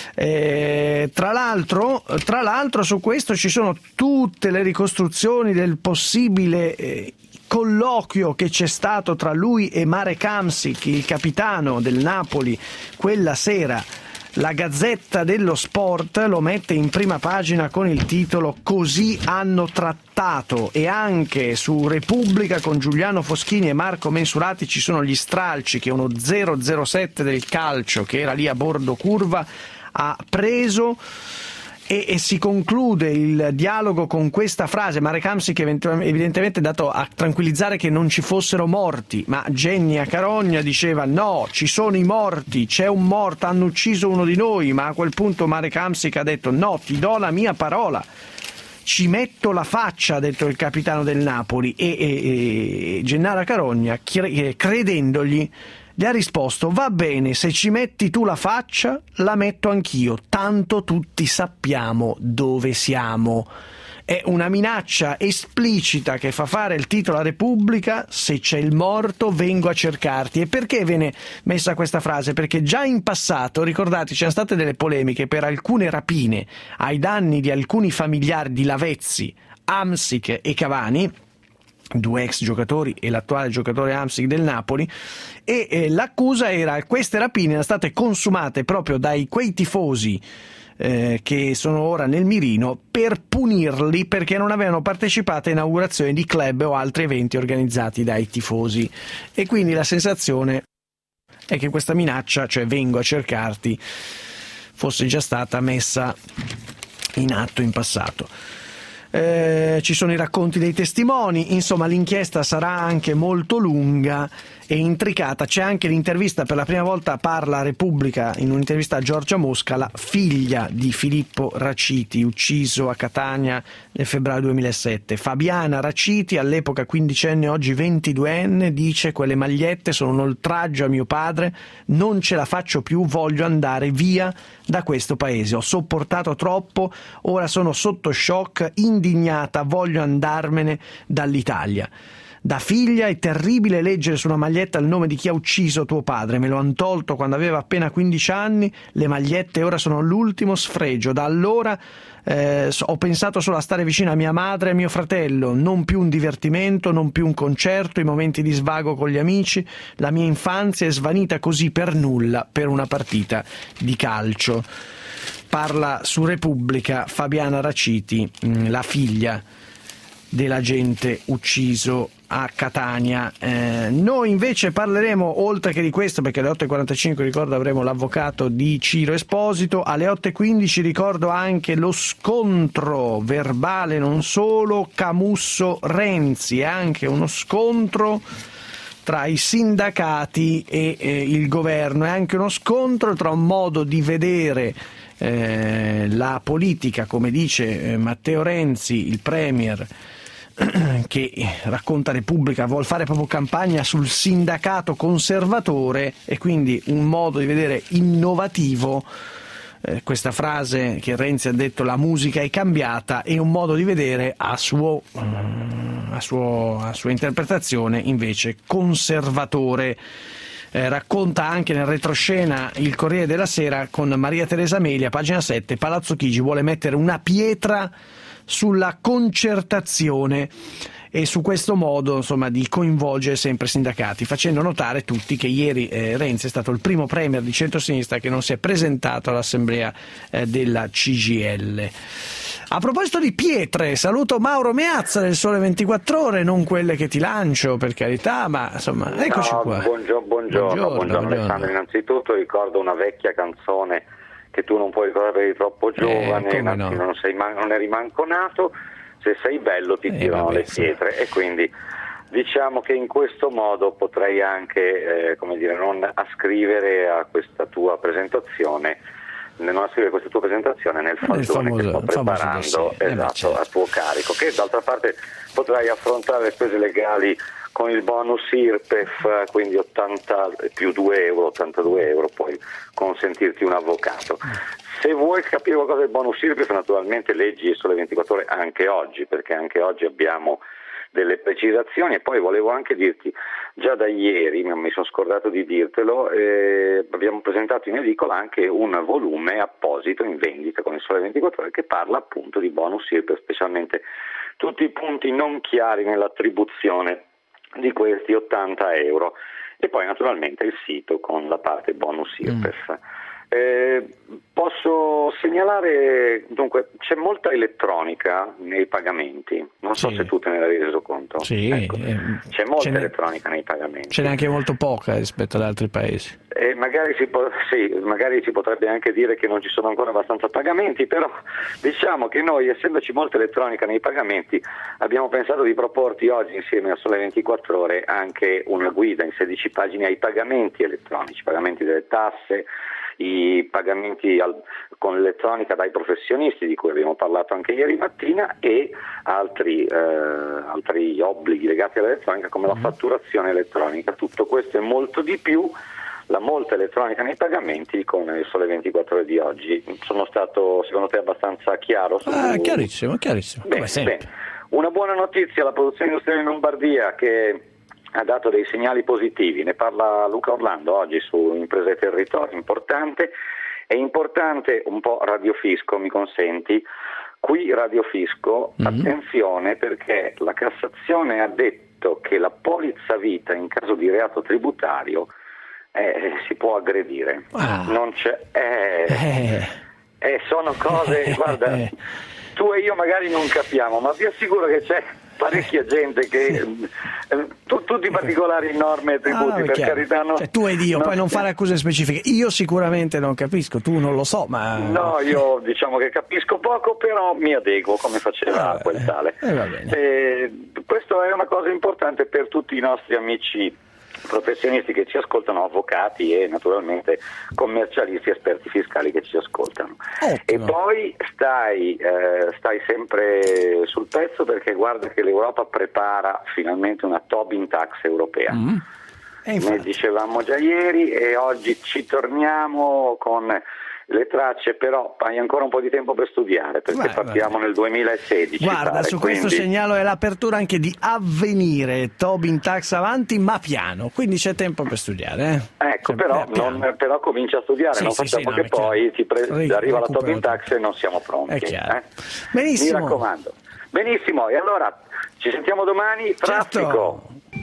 Tra l'altro su questo ci sono tutte le ricostruzioni del possibile colloquio che c'è stato tra lui e Marek Hamsik, il capitano del Napoli, quella sera. La Gazzetta dello Sport lo mette in prima pagina con il titolo "Così hanno trattato", e anche su Repubblica con Giuliano Foschini e Marco Mensurati ci sono gli stralci che uno 007 del calcio che era lì a bordo curva ha preso. E si conclude il dialogo con questa frase: Marek Hamsik evidentemente è dato a tranquillizzare che non ci fossero morti, ma Genia Carogna diceva: no, ci sono i morti, c'è un morto, hanno ucciso uno di noi. Ma a quel punto Marek Hamsik ha detto: no, ti do la mia parola, ci metto la faccia, ha detto il capitano del Napoli. E Gennaro Carogna, credendogli, gli ha risposto: va bene, se ci metti tu la faccia, la metto anch'io, tanto tutti sappiamo dove siamo. È una minaccia esplicita che fa fare il titolo a Repubblica: se c'è il morto vengo a cercarti. E perché viene messa questa frase? Perché già in passato, ricordate, c'erano state delle polemiche per alcune rapine ai danni di alcuni familiari di Lavezzi, Hamsik e Cavani, 2 ex giocatori e l'attuale giocatore Hamsik del Napoli, e l'accusa era che queste rapine erano state consumate proprio da quei tifosi che sono ora nel mirino, per punirli perché non avevano partecipato a inaugurazioni di club o altri eventi organizzati dai tifosi. E quindi la sensazione è che questa minaccia, cioè vengo a cercarti, fosse già stata messa in atto in passato. Ci sono i racconti dei testimoni, insomma l'inchiesta sarà anche molto lunga e intricata. C'è anche l'intervista, per la prima volta parla Repubblica in un'intervista a Giorgia Mosca, la figlia di Filippo Raciti, ucciso a Catania nel febbraio 2007. Fabiana Raciti, all'epoca quindicenne, oggi 22enne, dice: quelle magliette sono un oltraggio a mio padre, non ce la faccio più, voglio andare via da questo paese, ho sopportato troppo, ora sono sotto shock, indignata, voglio andarmene dall'Italia. Da figlia è terribile leggere su una maglietta il nome di chi ha ucciso tuo padre, me lo han tolto quando aveva appena 15 anni, le magliette ora sono l'ultimo sfregio, da allora ho pensato solo a stare vicino a mia madre e a mio fratello, non più un divertimento, non più un concerto, i momenti di svago con gli amici, la mia infanzia è svanita così per nulla per una partita di calcio. Parla su Repubblica Fabiana Raciti, la figlia dell'agente ucciso a Catania. Noi invece parleremo, oltre che di questo, perché alle 8.45 ricordo avremo l'avvocato di Ciro Esposito, alle 8.15 ricordo anche lo scontro verbale, non solo Camusso-Renzi, è anche uno scontro tra i sindacati e il governo, è anche uno scontro tra un modo di vedere la politica, come dice Matteo Renzi, il premier, che racconta Repubblica, vuol fare proprio campagna sul sindacato conservatore, e quindi un modo di vedere innovativo, questa frase che Renzi ha detto, la musica è cambiata, e un modo di vedere a sua interpretazione invece conservatore. Racconta anche nel retroscena il Corriere della Sera con Maria Teresa Meli, a pagina 7, Palazzo Chigi vuole mettere una pietra sulla concertazione e su questo modo, insomma, di coinvolgere sempre i sindacati, facendo notare tutti che ieri Renzi è stato il primo premier di centrosinistra che non si è presentato all'assemblea della CGIL. A proposito di pietre, saluto Mauro Meazza del Sole 24 Ore, non quelle che ti lancio, per carità, ma insomma, eccoci qua. Buongiorno Alessandro, innanzitutto ricordo una vecchia canzone che tu non puoi ricordare, eri troppo giovane, no. non eri manco nato, se sei bello ti tirano le pietre, e quindi diciamo che in questo modo potrei anche non ascrivere a questa tua presentazione nel faldone che sto preparando a tuo carico, che d'altra parte potrai affrontare le spese legali con il bonus IRPEF, quindi 80 più 2 euro, 82 euro, puoi consentirti un avvocato. Se vuoi capire qualcosa del bonus IRPEF, naturalmente leggi Sole 24 Ore anche oggi, perché anche oggi abbiamo delle precisazioni. E poi volevo anche dirti, già da ieri, mi sono scordato di dirtelo, abbiamo presentato in edicola anche un volume apposito in vendita con il Sole 24 Ore che parla appunto di bonus IRPEF, specialmente tutti i punti non chiari nell'attribuzione di questi 80 euro, e poi naturalmente il sito con la parte bonus IRPEF. Posso segnalare, dunque, c'è molta elettronica nei pagamenti, non so se tu te ne eri reso conto. C'è molta elettronica nei pagamenti. Ce n'è anche molto poca rispetto ad altri paesi. Magari si potrebbe anche dire che non ci sono ancora abbastanza pagamenti, però diciamo che noi, essendoci molta elettronica nei pagamenti, abbiamo pensato di proporti oggi insieme a Sole 24 Ore anche una guida in 16 pagine ai pagamenti elettronici, pagamenti delle tasse, i pagamenti con l'elettronica dai professionisti, di cui abbiamo parlato anche ieri mattina, e altri obblighi legati all'elettronica come la fatturazione elettronica. Tutto questo e molto di più, la molta elettronica nei pagamenti con il Sole 24 Ore di oggi. Sono stato, secondo te, abbastanza chiaro? Chiarissimo, come sempre. Una buona notizia: la produzione industriale in Lombardia, che ha dato dei segnali positivi, ne parla Luca Orlando oggi su Imprese e Territorio. È importante un po' radiofisco, mi consenti, qui radiofisco, attenzione, perché la Cassazione ha detto che la polizza vita in caso di reato tributario si può aggredire, non c'è, sono cose, guarda, tu e io magari non capiamo, ma vi assicuro che c'è parecchia gente che tutti i particolari, norme e tributi, per carità, no, tu ed io, poi non fare accuse specifiche. Io sicuramente non capisco, tu non lo so, ma no, io diciamo che capisco poco, però mi adeguo come faceva quel tale. Va bene. Questo è una cosa importante per tutti i nostri amici professionisti che ci ascoltano, avvocati e naturalmente commercialisti, esperti fiscali che ci ascoltano. E poi stai sempre sul pezzo, perché guarda che l'Europa prepara finalmente una Tobin tax europea. Ne dicevamo già ieri e oggi ci torniamo con le tracce, però hai ancora un po' di tempo per studiare, perché partiamo nel 2016. Guarda, su questo segnalo è l'apertura anche di Avvenire, Tobin tax avanti ma piano, quindi c'è tempo per studiare. Ecco, però comincia a studiare, non facciamo che poi arriva la Tobin tax e non siamo pronti. Benissimo. Mi raccomando. Benissimo, e allora ci sentiamo domani. Traffico.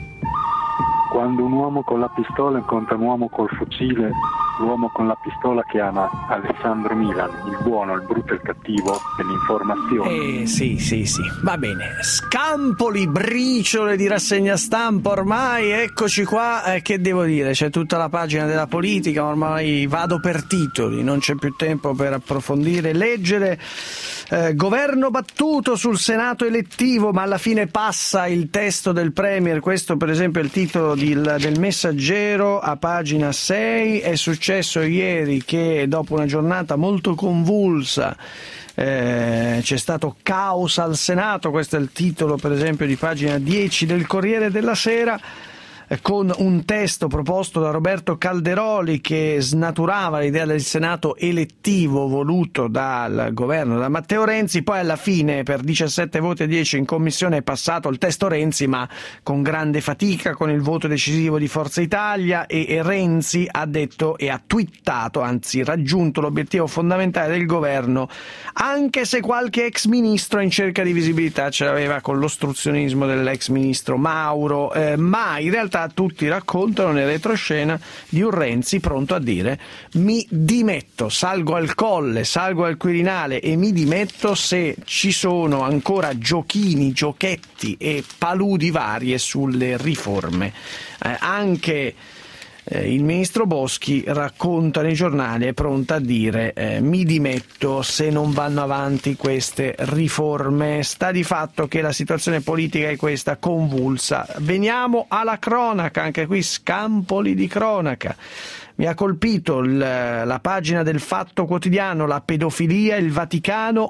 Quando un uomo con la pistola incontra un uomo col fucile, l'uomo con la pistola chiama Alessandro Milan, il buono, il brutto e il cattivo dell'informazione. Sì, va bene. Scampoli, briciole di rassegna stampa ormai, eccoci qua. Che devo dire? C'è tutta la pagina della politica, ormai vado per titoli, non c'è più tempo per approfondire, leggere. Governo battuto sul Senato elettivo, ma alla fine passa il testo del Premier. Questo per esempio è il titolo del Messaggero a pagina 6. È successo ieri che dopo una giornata molto convulsa c'è stato caos al Senato. Questo è il titolo per esempio di pagina 10 del Corriere della Sera, con un testo proposto da Roberto Calderoli che snaturava l'idea del Senato elettivo voluto dal governo, da Matteo Renzi. Poi alla fine per 17 voti a 10 in commissione è passato il testo Renzi, ma con grande fatica, con il voto decisivo di Forza Italia, e Renzi ha detto e ha twittato, anzi raggiunto l'obiettivo fondamentale del governo, anche se qualche ex ministro in cerca di visibilità ce l'aveva con l'ostruzionismo dell'ex ministro Mauro, ma in realtà tutti raccontano nel retroscena di un Renzi pronto a dire: mi dimetto, salgo al Colle, salgo al Quirinale e mi dimetto se ci sono ancora giochini, giochetti e paludi varie sulle riforme. Anche il ministro Boschi racconta nei giornali, è pronta a dire mi dimetto se non vanno avanti queste riforme. Sta di fatto che la situazione politica è questa, convulsa. Veniamo alla cronaca, anche qui scampoli di cronaca. Mi ha colpito la pagina del Fatto Quotidiano, la pedofilia, il Vaticano,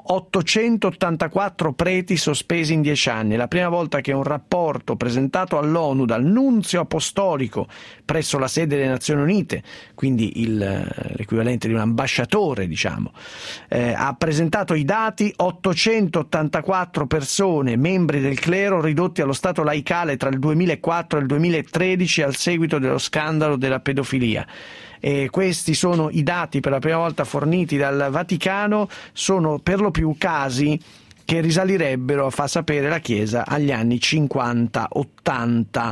884 preti sospesi in 10 anni. È la prima volta che un rapporto presentato all'ONU dal nunzio apostolico presso la sede delle Nazioni Unite, quindi l'equivalente di un ambasciatore, diciamo, ha presentato i dati: 884 persone, membri del clero, ridotti allo stato laicale tra il 2004 e il 2013 al seguito dello scandalo della pedofilia. E questi sono i dati per la prima volta forniti dal Vaticano, sono per lo più casi che risalirebbero, fa sapere la Chiesa, agli anni 50-80.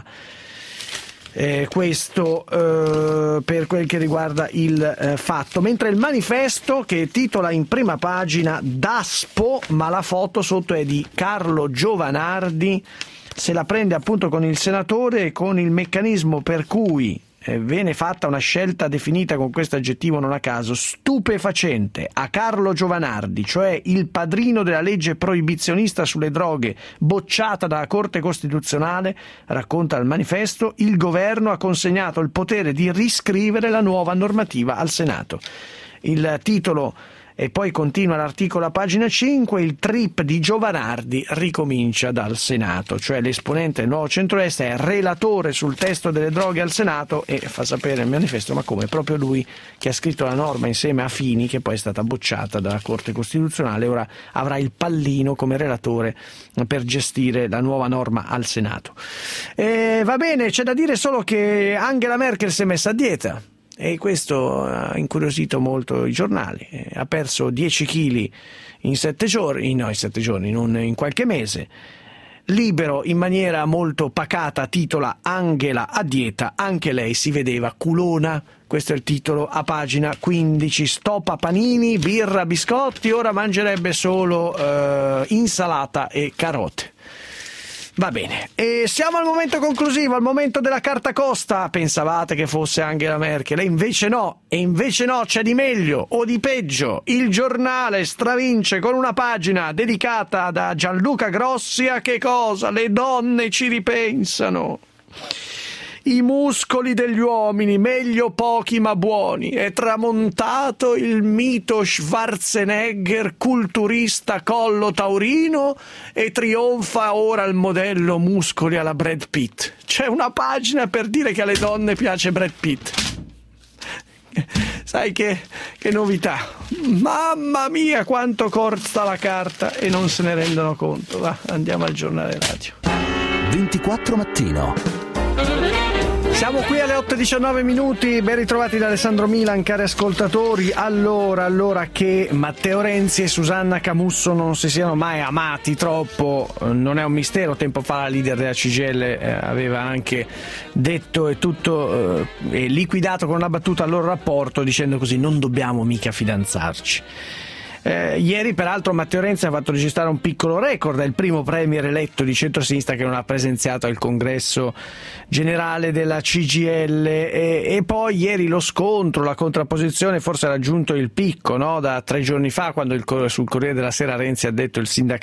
Questo per quel che riguarda il Fatto, mentre il Manifesto, che titola in prima pagina Daspo, ma la foto sotto è di Carlo Giovanardi, se la prende appunto con il senatore e con il meccanismo per cui viene fatta una scelta definita con questo aggettivo non a caso, stupefacente, a Carlo Giovanardi, cioè il padrino della legge proibizionista sulle droghe bocciata dalla Corte Costituzionale. Racconta il Manifesto, il governo ha consegnato il potere di riscrivere la nuova normativa al Senato. Il titolo. E poi continua l'articolo a pagina 5, il trip di Giovanardi ricomincia dal Senato, cioè l'esponente del Nuovo Centrodestra è relatore sul testo delle droghe al Senato e fa sapere il Manifesto, ma come, proprio lui che ha scritto la norma insieme a Fini, che poi è stata bocciata dalla Corte Costituzionale, ora avrà il pallino come relatore per gestire la nuova norma al Senato. Va bene, c'è da dire solo che Angela Merkel si è messa a dieta. E questo ha incuriosito molto i giornali. Ha perso 10 kg in 7 giorni, non in qualche mese. Libero, in maniera molto pacata, titola Angela a dieta, anche lei si vedeva culona. Questo è il titolo a pagina 15. Stop a panini, birra, biscotti, ora mangerebbe solo insalata e carote. Va bene, e siamo al momento conclusivo, al momento della carta costa. Pensavate che fosse Angela Merkel, e invece no, c'è di meglio o di peggio. Il Giornale stravince con una pagina dedicata da Gianluca Grossi a che cosa? Le donne ci ripensano. i muscoli degli uomini, meglio pochi ma buoni. È tramontato il mito Schwarzenegger, culturista collo taurino, e trionfa ora il modello muscoli alla Brad Pitt. C'è una pagina per dire che alle donne piace Brad Pitt. Sai che novità. Mamma mia, quanto costa la carta e non se ne rendono conto. Va, andiamo al giornale radio. 24 mattino. Siamo qui alle 8:19, ben ritrovati da Alessandro Milan, cari ascoltatori. Allora che Matteo Renzi e Susanna Camusso non si siano mai amati troppo non è un mistero. Tempo fa la leader della CGIL aveva anche detto e tutto liquidato con una battuta al loro rapporto, dicendo così: non dobbiamo mica fidanzarci. Ieri peraltro Matteo Renzi ha fatto registrare un piccolo record, è il primo premier eletto di centrosinistra che non ha presenziato al congresso generale della CGIL, e poi ieri lo scontro, la contrapposizione forse ha raggiunto il picco, no? Da 3 giorni fa, quando sul Corriere della Sera Renzi ha detto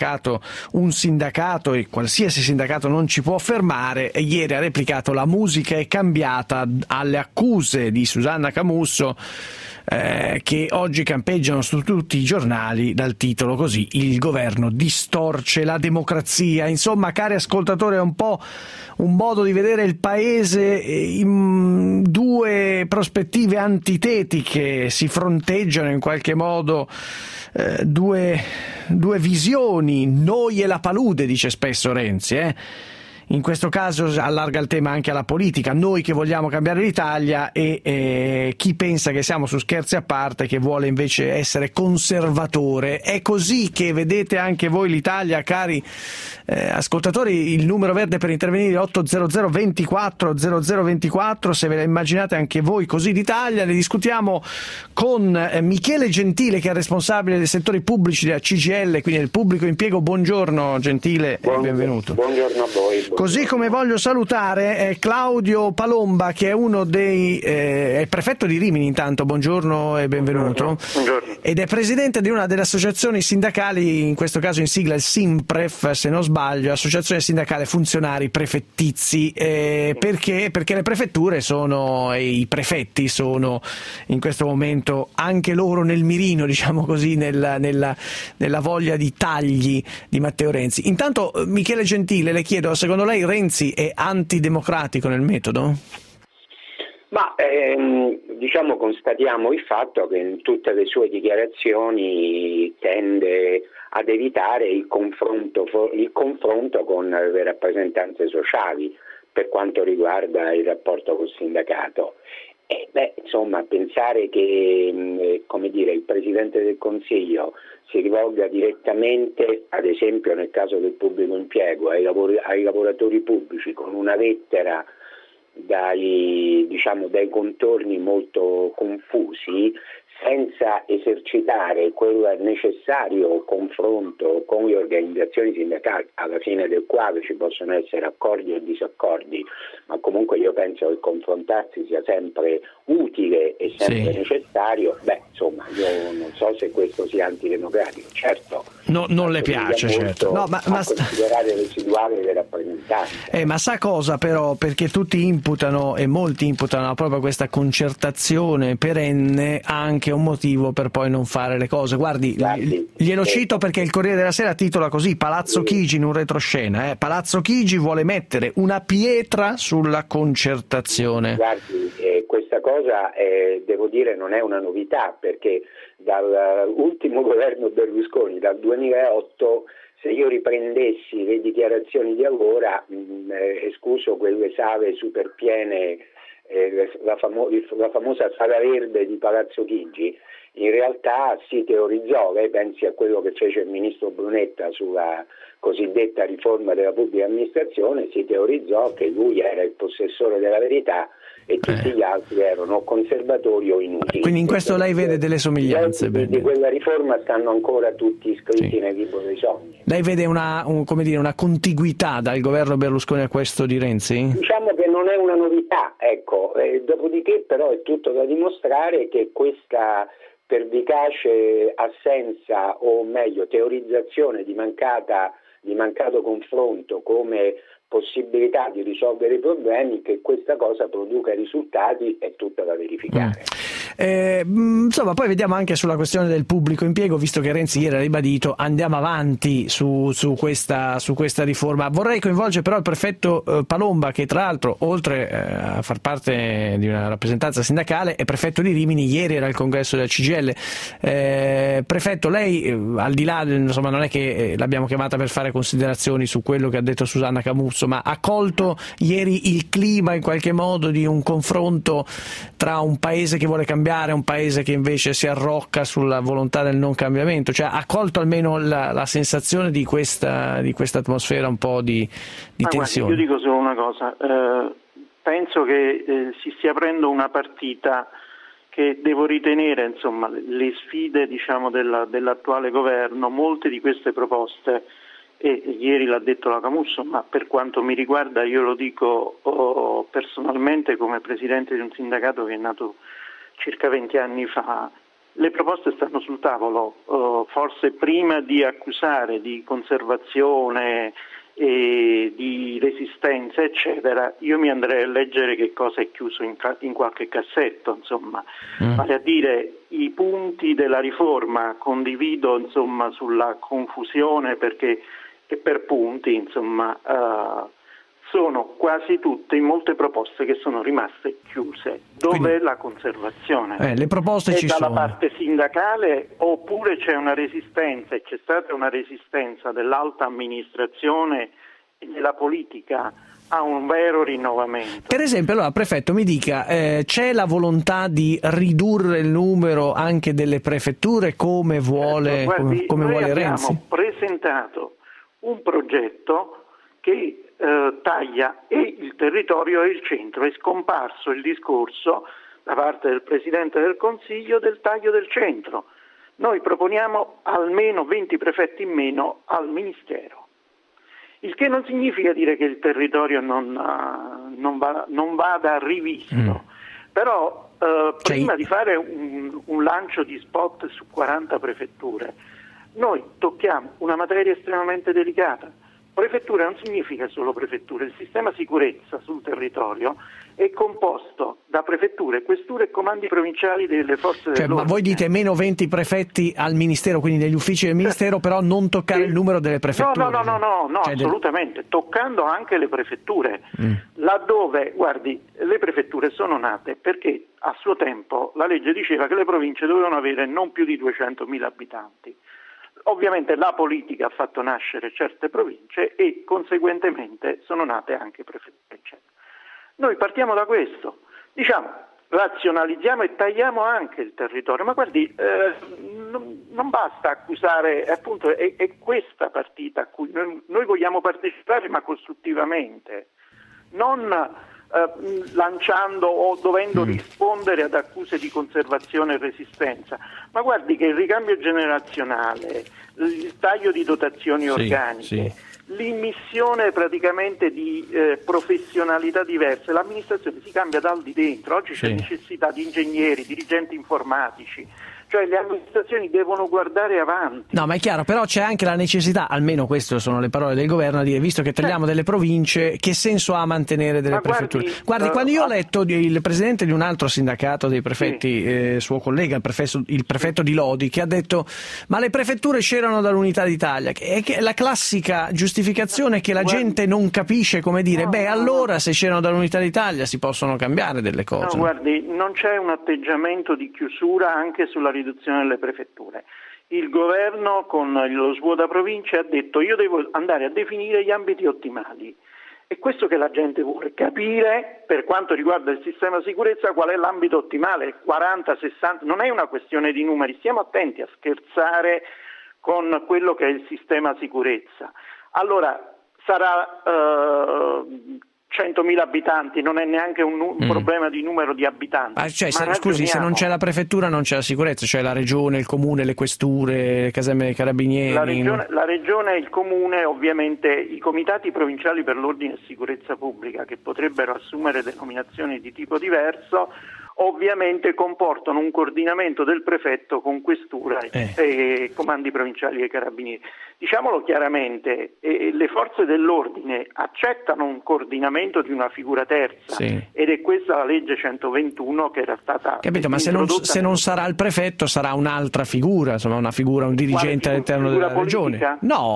un sindacato e qualsiasi sindacato non ci può fermare, e ieri ha replicato: la musica è cambiata, alle accuse di Susanna Camusso che oggi campeggiano su tutti i giornali dal titolo così: il governo distorce la democrazia. Insomma, cari ascoltatori, è un po' un modo di vedere il paese in due prospettive antitetiche, si fronteggiano in qualche modo due visioni, noi e la palude, dice spesso Renzi, In questo caso allarga il tema anche alla politica, noi che vogliamo cambiare l'Italia e chi pensa che siamo su scherzi a parte, che vuole invece essere conservatore. È così che vedete anche voi l'Italia, cari ascoltatori. Il numero verde per intervenire 800 24 0024, se ve la immaginate anche voi così l'Italia. Ne discutiamo con Michele Gentile, che è responsabile dei settori pubblici della CGIL, quindi del pubblico impiego. Buongiorno Gentile e benvenuto. Buongiorno a voi. Così come voglio salutare Claudio Palomba, che è uno dei è il prefetto di Rimini. Intanto buongiorno e benvenuto. Buongiorno. Ed è presidente di una delle associazioni sindacali, in questo caso in sigla il SIMPREF, se non sbaglio, Associazione Sindacale Funzionari Prefettizi. Perché le prefetture sono e i prefetti sono in questo momento anche loro nel mirino, diciamo così, nella voglia di tagli di Matteo Renzi. Intanto Michele Gentile, le chiedo, secondo lei Renzi è antidemocratico nel metodo? Ma diciamo, constatiamo il fatto che in tutte le sue dichiarazioni tende ad evitare il confronto con le rappresentanze sociali per quanto riguarda il rapporto col sindacato. Insomma, pensare che il Presidente del Consiglio si rivolga direttamente, ad esempio nel caso del pubblico impiego, ai lavoratori pubblici con una lettera dai contorni molto confusi, senza esercitare quel necessario confronto con le organizzazioni sindacali, alla fine del quale ci possono essere accordi e disaccordi, ma comunque io penso che confrontarsi sia sempre utile e sempre necessario. Io non so se questo sia antidemocratico, certo. No, non le piace, certo. No, ma considerare residuale le rappresentanze. Ma sa cosa però? Perché tutti imputano e molti imputano proprio questa concertazione perenne anche un motivo per poi non fare le cose. Guardi, glielo cito perché il Corriere della Sera titola così: Palazzo Chigi in un retroscena. Palazzo Chigi vuole mettere una pietra sulla concertazione. Guardi, questa cosa devo dire non è una novità, perché dall'ultimo governo Berlusconi, dal 2008, se io riprendessi le dichiarazioni di allora, escluso quelle sale super piene, la famosa sala verde di Palazzo Chigi, in realtà si teorizzò, lei pensi a quello che fece il ministro Brunetta sulla cosiddetta riforma della pubblica amministrazione, si teorizzò che lui era il possessore della verità e tutti gli altri erano conservatori o inutili. Quindi in questo lei vede delle somiglianze? Di quella riforma stanno ancora tutti scritti nel libro dei sogni. Lei vede una contiguità dal governo Berlusconi a questo di Renzi? Diciamo che non è una novità, dopodiché però è tutto da dimostrare che questa pervicace assenza, o meglio teorizzazione di mancato confronto come possibilità di risolvere i problemi, che questa cosa produca risultati è tutta da verificare. Insomma, poi vediamo anche sulla questione del pubblico impiego, visto che Renzi ieri ha ribadito andiamo avanti su questa riforma. Vorrei coinvolgere però il prefetto Palomba, che tra l'altro oltre a far parte di una rappresentanza sindacale è prefetto di Rimini, ieri era al congresso del CGIL. Prefetto, lei al di là, insomma, non è che l'abbiamo chiamata per fare considerazioni su quello che ha detto Susanna Camusso, ma ha colto ieri il clima in qualche modo di un confronto tra un paese che vuole cambiare e un paese che invece si arrocca sulla volontà del non cambiamento? Cioè, ha colto almeno la sensazione di questa atmosfera un po' di tensione? Guardi, io dico solo una cosa, penso che si stia aprendo una partita che devo ritenere, insomma, le sfide, diciamo, dell'attuale governo. Molte di queste proposte, e ieri l'ha detto la Camusso, ma per quanto mi riguarda io lo dico personalmente come presidente di un sindacato che è nato circa 20 anni fa, le proposte stanno sul tavolo. Forse prima di accusare di conservazione e di resistenza eccetera, io mi andrei a leggere che cosa è chiuso in qualche cassetto, insomma, vale a dire i punti della riforma. Condivido, insomma, sulla confusione, perché è per punti, insomma, sono quasi tutte in molte proposte che sono rimaste chiuse. Dov'è la conservazione? Le proposte ci sono. È dalla parte sindacale, oppure c'è una resistenza, e c'è stata una resistenza dell'alta amministrazione e della politica a un vero rinnovamento? Per esempio, allora, prefetto, mi dica, c'è la volontà di ridurre il numero anche delle prefetture come vuole, guardi, come vuole Renzi? Abbiamo presentato un progetto che taglia e il territorio e il centro. È scomparso il discorso da parte del Presidente del Consiglio del taglio del centro. Noi proponiamo almeno 20 prefetti in meno al Ministero, il che non significa dire che il territorio non vada rivisto, però prima di fare un lancio di spot su 40 prefetture, noi tocchiamo una materia estremamente delicata. Prefetture non significa solo prefetture, il sistema sicurezza sul territorio è composto da prefetture, questure e comandi provinciali delle forze dell'ordine. Ma voi dite meno 20 prefetti al Ministero, quindi negli uffici del Ministero, però non toccare il numero delle prefetture? No, assolutamente, toccando anche le prefetture, laddove, guardi, le prefetture sono nate perché a suo tempo la legge diceva che le province dovevano avere non più di 200.000 abitanti. Ovviamente la politica ha fatto nascere certe province e conseguentemente sono nate anche prefetture, eccetera. Noi partiamo da questo, diciamo, razionalizziamo e tagliamo anche il territorio, ma guardi, non basta accusare, appunto è questa partita a cui noi vogliamo partecipare, ma costruttivamente, non lanciando o dovendo rispondere ad accuse di conservazione e resistenza. Ma guardi che il ricambio generazionale, il taglio di dotazioni organiche, l'immissione praticamente di professionalità diverse, l'amministrazione si cambia dal di dentro. Oggi c'è necessità di ingegneri, dirigenti informatici, cioè le amministrazioni devono guardare avanti. No, ma è chiaro, però c'è anche la necessità, almeno queste sono le parole del governo, a dire, visto che tagliamo delle province, che senso ha mantenere delle prefetture? Guardi, quando io ho letto il presidente di un altro sindacato dei prefetti, suo collega, il prefetto di Lodi, che ha detto ma le prefetture c'erano dall'Unità d'Italia, che è la classica giustificazione che la gente non capisce, come dire, allora se c'erano dall'Unità d'Italia si possono cambiare delle cose. No, guardi, non c'è un atteggiamento di chiusura anche sulla riduzione delle prefetture. Il governo con lo svuota province ha detto io devo andare a definire gli ambiti ottimali. È questo che la gente vuole capire, per quanto riguarda il sistema sicurezza, qual è l'ambito ottimale, 40, 60, non è una questione di numeri, stiamo attenti a scherzare con quello che è il sistema sicurezza. Allora, sarà 100.000 abitanti, non è neanche un problema di numero di abitanti. Scusi, se non c'è la prefettura non c'è la sicurezza, c'è la regione, il comune, le questure, le caserme dei carabinieri. La regione e il comune, ovviamente i comitati provinciali per l'ordine e sicurezza pubblica, che potrebbero assumere denominazioni di tipo diverso, ovviamente comportano un coordinamento del prefetto con questura e comandi provinciali dei carabinieri. Diciamolo chiaramente, le forze dell'ordine accettano un coordinamento di una figura terza, ed è questa la legge 121 che era stata capito, ma se non sarà il prefetto sarà un'altra figura, insomma un dirigente all'interno della regione.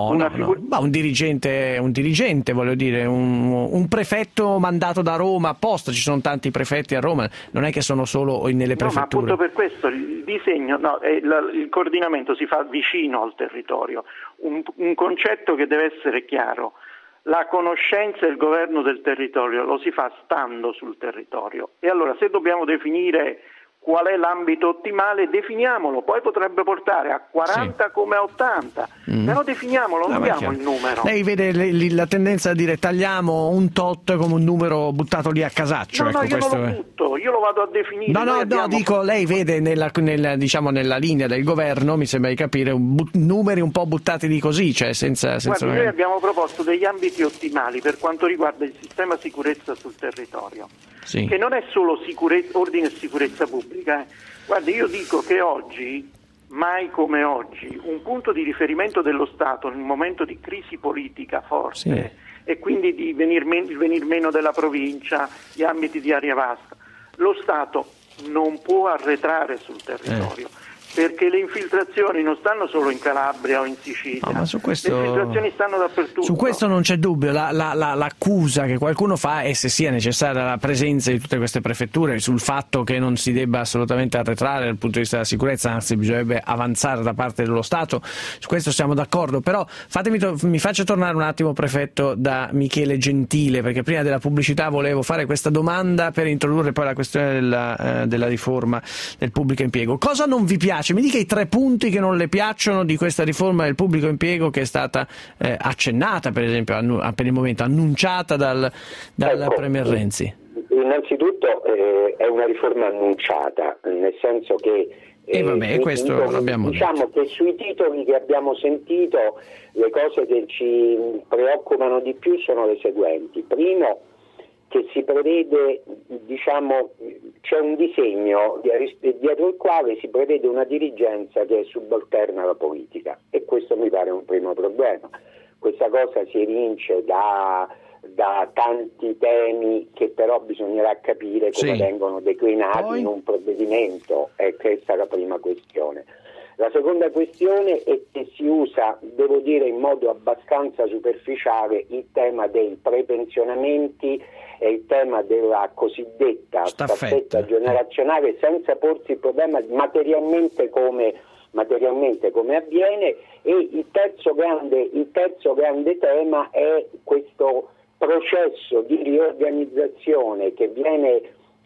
Ma un dirigente, voglio dire, un prefetto mandato da Roma apposta, ci sono tanti prefetti a Roma, non è che sono solo nelle prefetture. Ma appunto per questo il disegno, il coordinamento si fa vicino al territorio, un concetto che deve essere chiaro. La conoscenza e il governo del territorio lo si fa stando sul territorio, e allora se dobbiamo definire qual è l'ambito ottimale, definiamolo, poi potrebbe portare a 40 come a 80, però definiamolo, non diamo il numero. Lei vede la tendenza a dire tagliamo un tot come un numero buttato lì a casaccio. No, io non lo butto, io lo vado a definire. Dico, lei vede nella linea del governo, mi sembra di capire, numeri un po' buttati lì così, cioè senza noi abbiamo proposto degli ambiti ottimali per quanto riguarda il sistema sicurezza sul territorio, che non è solo ordine e sicurezza pubblica. Guardi, io dico che oggi, mai come oggi, un punto di riferimento dello Stato in un momento di crisi politica forte e quindi di venir meno della provincia, gli ambiti di area vasta, lo Stato non può arretrare sul territorio. Perché le infiltrazioni non stanno solo in Calabria o in Sicilia, ma su questo, le infiltrazioni stanno dappertutto. Su questo non c'è dubbio, l'accusa che qualcuno fa è se sia necessaria la presenza di tutte queste prefetture, sul fatto che non si debba assolutamente arretrare dal punto di vista della sicurezza, anzi bisognerebbe avanzare da parte dello Stato, su questo siamo d'accordo, però mi faccia tornare un attimo, prefetto, da Michele Gentile, perché prima della pubblicità volevo fare questa domanda per introdurre poi la questione della riforma del pubblico impiego. Cosa non vi piace? Mi dica i 3 punti che non le piacciono di questa riforma del pubblico impiego che è stata accennata, per esempio, per il momento annunciata dal Premier Renzi. Innanzitutto è una riforma annunciata, nel senso che questo l'abbiamo diciamo detto. Che sui titoli che abbiamo sentito le cose che ci preoccupano di più sono le seguenti. Primo, che si prevede, c'è un disegno dietro il quale si prevede una dirigenza che è subalterna alla politica, e questo mi pare un primo problema. Questa cosa si evince da tanti temi che però bisognerà capire come vengono declinati in un provvedimento, e questa è la prima questione. La seconda questione è che si usa, devo dire in modo abbastanza superficiale, il tema dei prepensionamenti e il tema della cosiddetta staffetta generazionale, senza porsi il problema materialmente come avviene, e il terzo grande tema è questo processo di riorganizzazione che viene,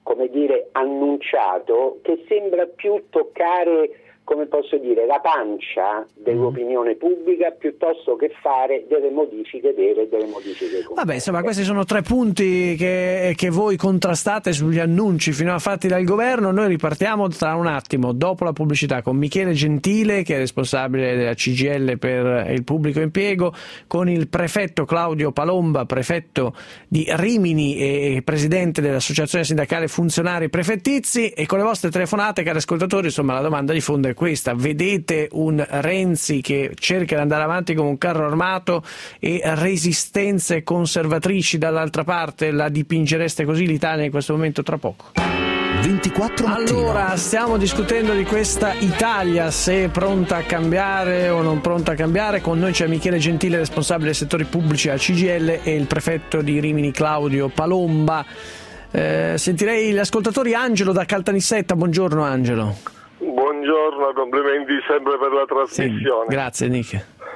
annunciato, che sembra più toccare, la pancia dell'opinione pubblica piuttosto che fare delle modifiche vere e delle modifiche concrete. Vabbè, insomma, questi sono 3 punti che voi contrastate sugli annunci finora fatti dal governo. Noi ripartiamo tra un attimo, dopo la pubblicità, con Michele Gentile, che è responsabile della CGIL per il pubblico impiego, con il prefetto Claudio Palomba, prefetto di Rimini e presidente dell'associazione sindacale funzionari prefettizi, e con le vostre telefonate, cari ascoltatori. Insomma, la domanda di fondo è questa: vedete un Renzi che cerca di andare avanti come un carro armato e resistenze conservatrici dall'altra parte? La dipingereste così l'Italia in questo momento tra poco? 24 mattino. Allora, stiamo discutendo di questa Italia, se è pronta a cambiare o non pronta a cambiare. Con noi c'è Michele Gentile, responsabile dei settori pubblici alla CGIL, e il prefetto di Rimini Claudio Palomba. Sentirei gli ascoltatori. Angelo da Caltanissetta, buongiorno Angelo. Buongiorno, complimenti sempre per la trasmissione. Grazie Nick.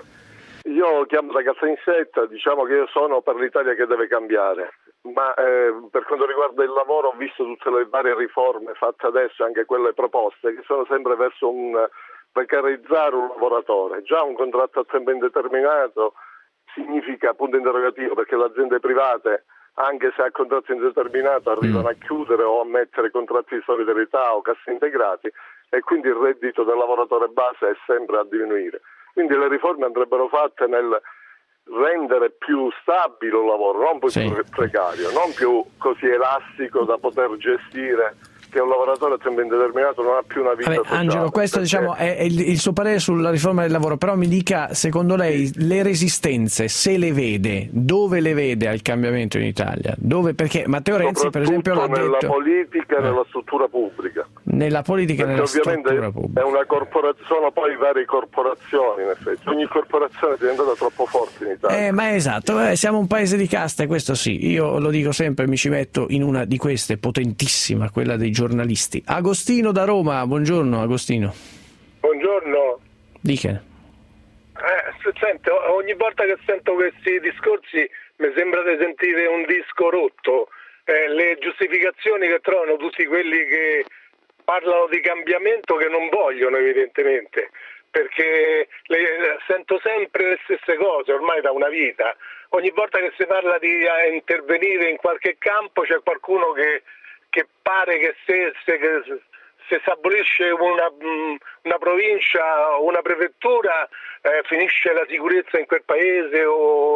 Io chiamo da Caltanissetta, diciamo che io sono per l'Italia che deve cambiare, ma per quanto riguarda il lavoro ho visto tutte le varie riforme fatte adesso, anche quelle proposte, che sono sempre verso un precarizzare un lavoratore. Già un contratto a tempo indeterminato significa punto interrogativo, perché le aziende private, anche se a contratto indeterminato, arrivano a chiudere o a mettere contratti di solidarietà o cassi integrati, e quindi il reddito del lavoratore base è sempre a diminuire. Quindi le riforme andrebbero fatte nel rendere più stabile il lavoro, non più precario, non più così elastico da poter gestire che un lavoratore a tempo indeterminato non ha più una vita sociale. Angelo, questo diciamo è il suo parere sulla riforma del lavoro, però mi dica, secondo lei le resistenze, se le vede, dove le vede al cambiamento in Italia? Dove? Perché Matteo Renzi per esempio l'ha detto nella politica e nella struttura pubblica. Nella politica e nella struttura pubblica. È una sono poi varie corporazioni, in effetti. Ogni corporazione è diventata troppo forte in Italia. Ma esatto, siamo un paese di caste, questo sì. Io lo dico sempre, mi ci metto in una di queste, potentissima, quella dei giornalisti. Agostino da Roma, buongiorno Agostino. Buongiorno. Dica. Senti, ogni volta che sento questi discorsi mi sembra di sentire un disco rotto. Le giustificazioni che trovano tutti quelli che parlano di cambiamento, che non vogliono evidentemente, perché sento sempre le stesse cose ormai da una vita. Ogni volta che si parla di intervenire in qualche campo c'è qualcuno che pare che se si abolisce una provincia o una prefettura finisce la sicurezza in quel paese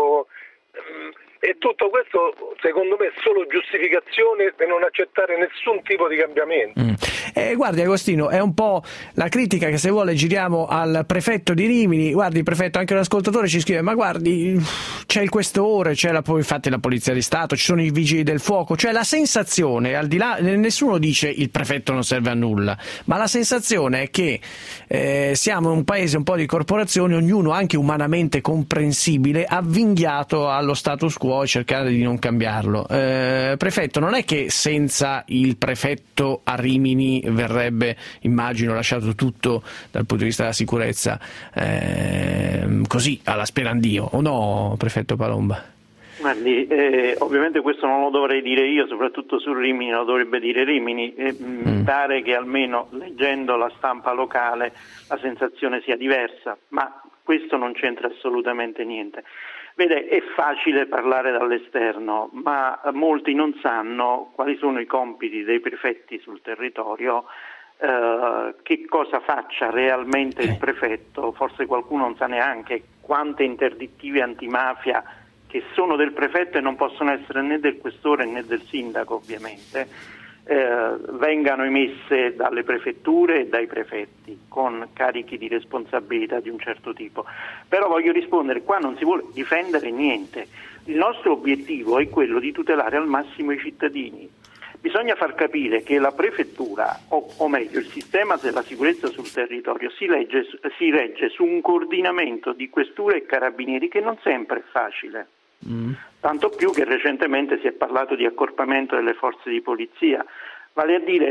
e tutto questo secondo me è solo giustificazione per non accettare nessun tipo di cambiamento. Guardi Agostino, è un po' la critica che se vuole giriamo al prefetto di Rimini. Guardi, il prefetto, anche un ascoltatore ci scrive: ma guardi, c'è il questore, infatti la polizia di Stato, ci sono i vigili del fuoco, cioè la sensazione, al di là, nessuno dice il prefetto non serve a nulla, ma la sensazione è che siamo un paese un po' di corporazioni, ognuno anche umanamente comprensibile, avvinghiato allo status quo e cercare di non cambiarlo. Prefetto, non è che senza il prefetto a Rimini verrebbe, immagino, lasciato tutto dal punto di vista della sicurezza così alla sperandio, o no, prefetto Palomba? Guardi, ovviamente questo non lo dovrei dire io, soprattutto su Rimini lo dovrebbe dire Rimini. Mi pare che almeno leggendo la stampa locale la sensazione sia diversa, ma questo non c'entra assolutamente niente. Vede, è facile parlare dall'esterno, ma molti non sanno quali sono i compiti dei prefetti sul territorio, che cosa faccia realmente il prefetto. Forse qualcuno non sa neanche quante interdittive antimafia che sono del prefetto e non possono essere né del questore né del sindaco, ovviamente, vengano emesse dalle prefetture e dai prefetti con carichi di responsabilità di un certo tipo. Però voglio rispondere, qua non si vuole difendere niente, il nostro obiettivo è quello di tutelare al massimo i cittadini. Bisogna far capire che la prefettura, o meglio il sistema della sicurezza sul territorio si regge su un coordinamento di questure e carabinieri che non sempre è facile. Tanto più che recentemente si è parlato di accorpamento delle forze di polizia, vale a dire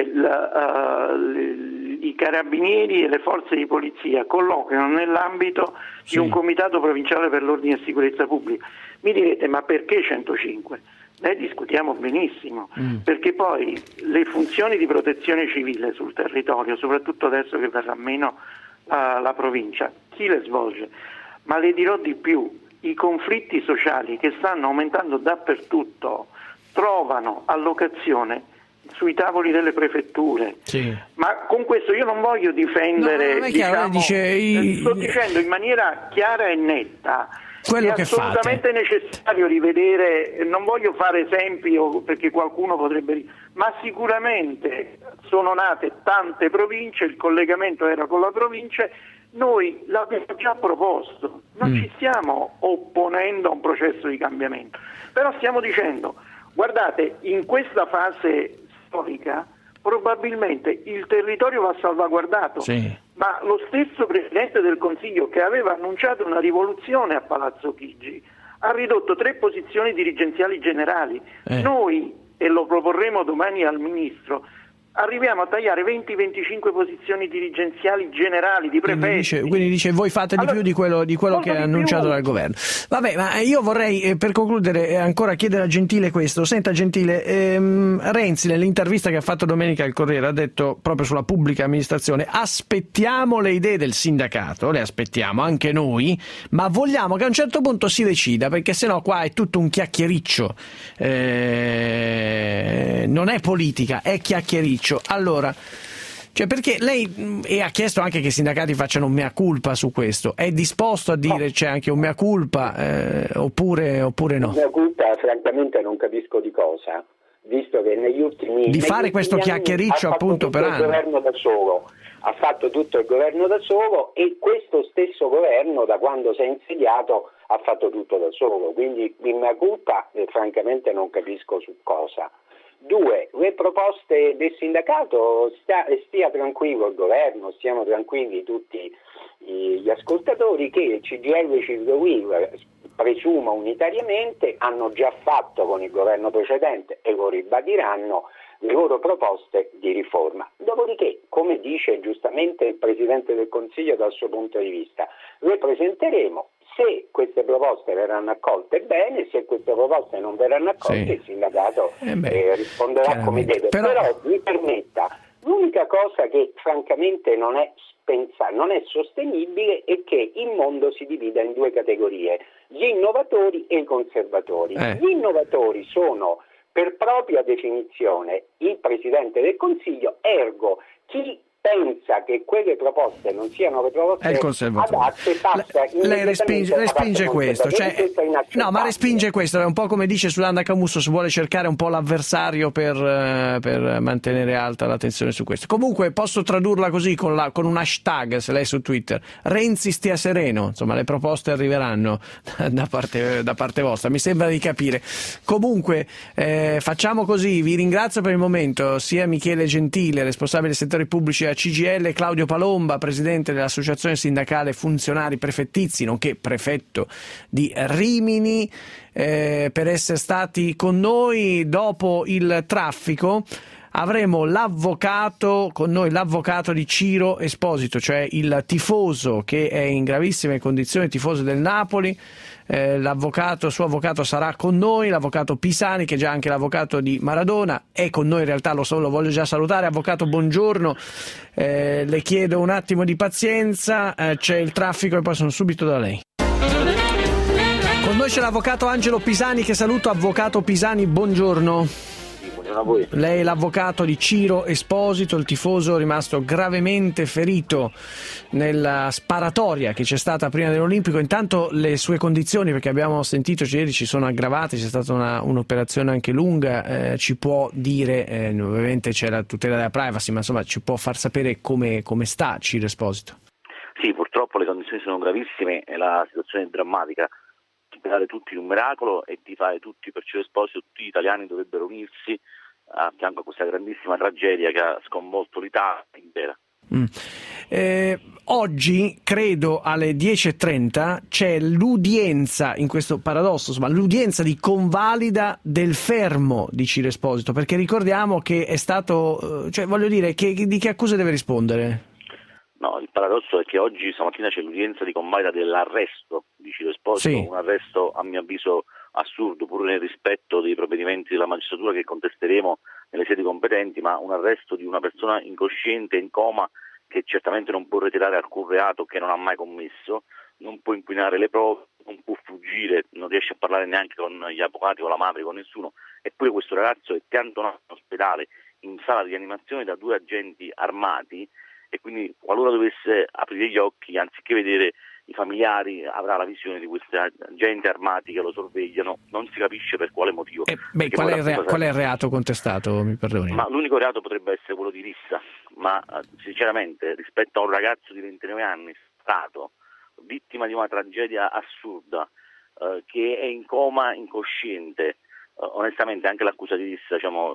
i carabinieri e le forze di polizia colloquiano nell'ambito di un comitato provinciale per l'ordine e sicurezza pubblica. Mi direte, ma perché 105? Discutiamo benissimo, perché poi le funzioni di protezione civile sul territorio, soprattutto adesso che verrà meno la provincia, chi le svolge? Ma le dirò di più. I conflitti sociali che stanno aumentando dappertutto trovano allocazione sui tavoli delle prefetture. Sì. Ma con questo io non voglio difendere, sto dicendo in maniera chiara e netta quello che è assolutamente necessario rivedere, non voglio fare esempi perché qualcuno potrebbe, ma sicuramente sono nate tante province, il collegamento era con la provincia. Noi l'abbiamo già proposto, non ci stiamo opponendo a un processo di cambiamento, però stiamo dicendo, guardate, in questa fase storica probabilmente il territorio va salvaguardato, ma lo stesso Presidente del Consiglio che aveva annunciato una rivoluzione a Palazzo Chigi ha ridotto 3 posizioni dirigenziali generali. Noi, e lo proporremo domani al Ministro, arriviamo a tagliare 20-25 posizioni dirigenziali generali di prefetti. Quindi dice voi fate di più di quello che è annunciato dal governo. Vabbè, ma io vorrei per concludere ancora chiedere a Gentile questo. Senta Gentile, Renzi nell'intervista che ha fatto domenica al Corriere ha detto proprio sulla pubblica amministrazione: aspettiamo le idee del sindacato, le aspettiamo anche noi, ma vogliamo che a un certo punto si decida, perché sennò qua è tutto un chiacchiericcio, non è politica, è chiacchiericcio. Allora, perché lei ha chiesto anche che i sindacati facciano un mea culpa su questo, è disposto a dire c'è anche un mea culpa oppure no? Mea culpa francamente non capisco di cosa, visto che negli ultimi di fare questo chiacchiericcio appunto per anni. Ha fatto tutto il governo da solo e questo stesso governo da quando si è insediato ha fatto tutto da solo, quindi in mea culpa francamente non capisco su cosa. 2. Le proposte del sindacato, stia tranquillo il governo, stiano tranquilli tutti gli ascoltatori che il CGIL Cirdo Will, presumo unitariamente, hanno già fatto con il governo precedente e lo ribadiranno le loro proposte di riforma. Dopodiché, come dice giustamente il Presidente del Consiglio dal suo punto di vista, le presenteremo. Se queste proposte verranno accolte, bene, se queste proposte non verranno accolte, il sindacato risponderà come deve. Però mi permetta, l'unica cosa che francamente non è sostenibile è che il mondo si divida in 2 categorie, gli innovatori e i conservatori. Gli innovatori sono per propria definizione il Presidente del Consiglio, ergo chi pensa che quelle proposte non siano le proposte adatte passa lei respinge questo, no, ma respinge questo, è un po' come dice Susanna Camusso, si vuole cercare un po' l'avversario per mantenere alta l'attenzione su questo. Comunque posso tradurla così con un hashtag, se lei è su Twitter, Renzi stia sereno, insomma le proposte arriveranno da parte vostra, mi sembra di capire. Comunque facciamo così, vi ringrazio per il momento, sia Michele Gentile, responsabile dei settori pubblici a CGIL, Claudio Palomba, presidente dell'associazione sindacale funzionari prefettizi, nonché prefetto di Rimini, per essere stati con noi. Dopo il traffico avremo con noi l'avvocato di Ciro Esposito, cioè il tifoso che è in gravissime condizioni, tifoso del Napoli. Suo avvocato sarà con noi, l'avvocato Pisani, che è già anche l'avvocato di Maradona, è con noi in realtà, lo voglio già salutare. Avvocato, buongiorno, le chiedo un attimo di pazienza, c'è il traffico e poi sono subito da lei. Con noi c'è l'avvocato Angelo Pisani, che saluto. Avvocato Pisani, buongiorno. A voi. Lei è l'avvocato di Ciro Esposito, il tifoso rimasto gravemente ferito nella sparatoria che c'è stata prima dell'Olimpico. Intanto le sue condizioni, perché abbiamo sentito ieri, ci sono aggravate, c'è stata un'operazione anche lunga, ci può dire, ovviamente c'è la tutela della privacy, ma insomma ci può far sapere come sta Ciro Esposito? Sì, purtroppo le condizioni sono gravissime e la situazione è drammatica. Tifare tutti in un miracolo e tifare tutti per Ciro Esposito, tutti gli italiani dovrebbero unirsi a fianco a questa grandissima tragedia che ha sconvolto l'Italia intera. Oggi, credo alle 10:30, c'è l'udienza, in questo paradosso, insomma, l'udienza di convalida del fermo di Ciro Esposito, perché ricordiamo che è stato, di che accuse deve rispondere? No, il paradosso è che oggi, stamattina, c'è l'udienza di convalida dell'arresto di Ciro Esposito, sì. Un arresto a mio avviso assurdo, pur nel rispetto dei provvedimenti della magistratura che contesteremo nelle sedi competenti, ma un arresto di una persona incosciente, in coma, che certamente non può ritirare alcun reato che non ha mai commesso, non può inquinare le prove, non può fuggire, non riesce a parlare neanche con gli avvocati, con la madre, con nessuno, eppure questo ragazzo è piantonato in ospedale, in sala di rianimazione, da 2 agenti armati, e quindi qualora dovesse aprire gli occhi, anziché vedere i familiari, avrà la visione di questi agenti armati che lo sorvegliano, non si capisce per quale motivo. Qual è il reato contestato, mi perdoni? Ma l'unico reato potrebbe essere quello di rissa, ma sinceramente rispetto a un ragazzo di 29 anni, stato vittima di una tragedia assurda, che è in coma, incosciente, onestamente anche l'accusa di rissa,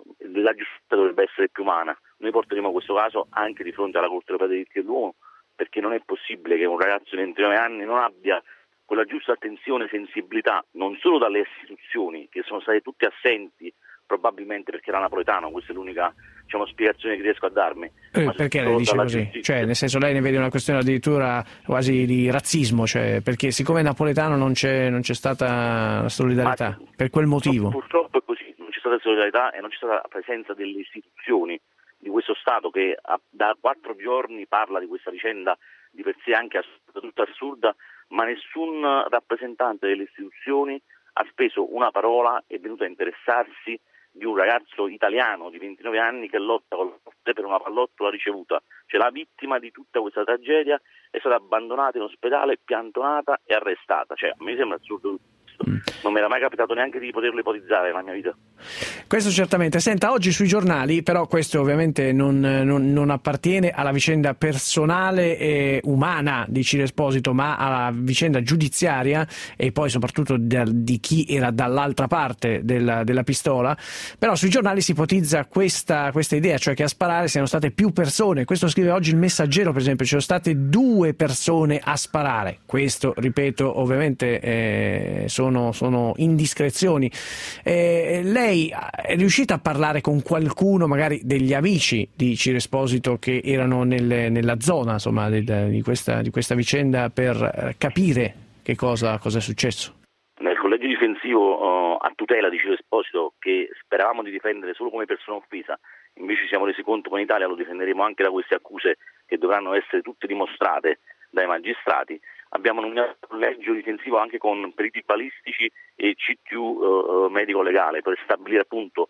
la giustizia dovrebbe essere più umana. Noi porteremo questo caso anche di fronte alla Corte Europea dei diritti dell'uomo, perché non è possibile che un ragazzo di 29 anni non abbia quella giusta attenzione e sensibilità, non solo dalle istituzioni, che sono state tutte assenti, probabilmente perché era napoletano, questa è l'unica spiegazione che riesco a darmi. Perché lei dice così? Cioè, nel senso, lei ne vede una questione addirittura quasi di razzismo, perché siccome è napoletano non c'è stata solidarietà, per quel motivo? Purtroppo è così, non c'è stata solidarietà e non c'è stata la presenza delle istituzioni di questo Stato che da 4 giorni parla di questa vicenda di per sé anche tutta assurda, ma nessun rappresentante delle istituzioni ha speso una parola, è venuto a interessarsi di un ragazzo italiano di 29 anni che lotta con la morte per una pallottola ricevuta. Cioè la vittima di tutta questa tragedia è stata abbandonata in ospedale, piantonata e arrestata. A me sembra assurdo Non mi era mai capitato neanche di poterlo ipotizzare nella mia vita. Questo certamente. Senta, oggi sui giornali, però questo ovviamente non appartiene alla vicenda personale e umana di Ciro Esposito, ma alla vicenda giudiziaria e poi soprattutto di chi era dall'altra parte della pistola. Però sui giornali si ipotizza questa idea, cioè che a sparare siano state più persone. Questo scrive oggi il Messaggero, per esempio, ci sono state 2 persone a sparare. Questo, ripeto, ovviamente sono indiscrezioni. Lei è riuscita a parlare con qualcuno, magari degli amici di Ciro Esposito che erano nella zona, insomma, di questa vicenda, per capire che cosa è successo? Nel collegio difensivo a tutela di Ciro Esposito, che speravamo di difendere solo come persona offesa, invece ci siamo resi conto che in Italia lo difenderemo anche da queste accuse che dovranno essere tutte dimostrate dai magistrati. Abbiamo nominato il collegio difensivo anche con periti balistici e CTU medico-legale per stabilire appunto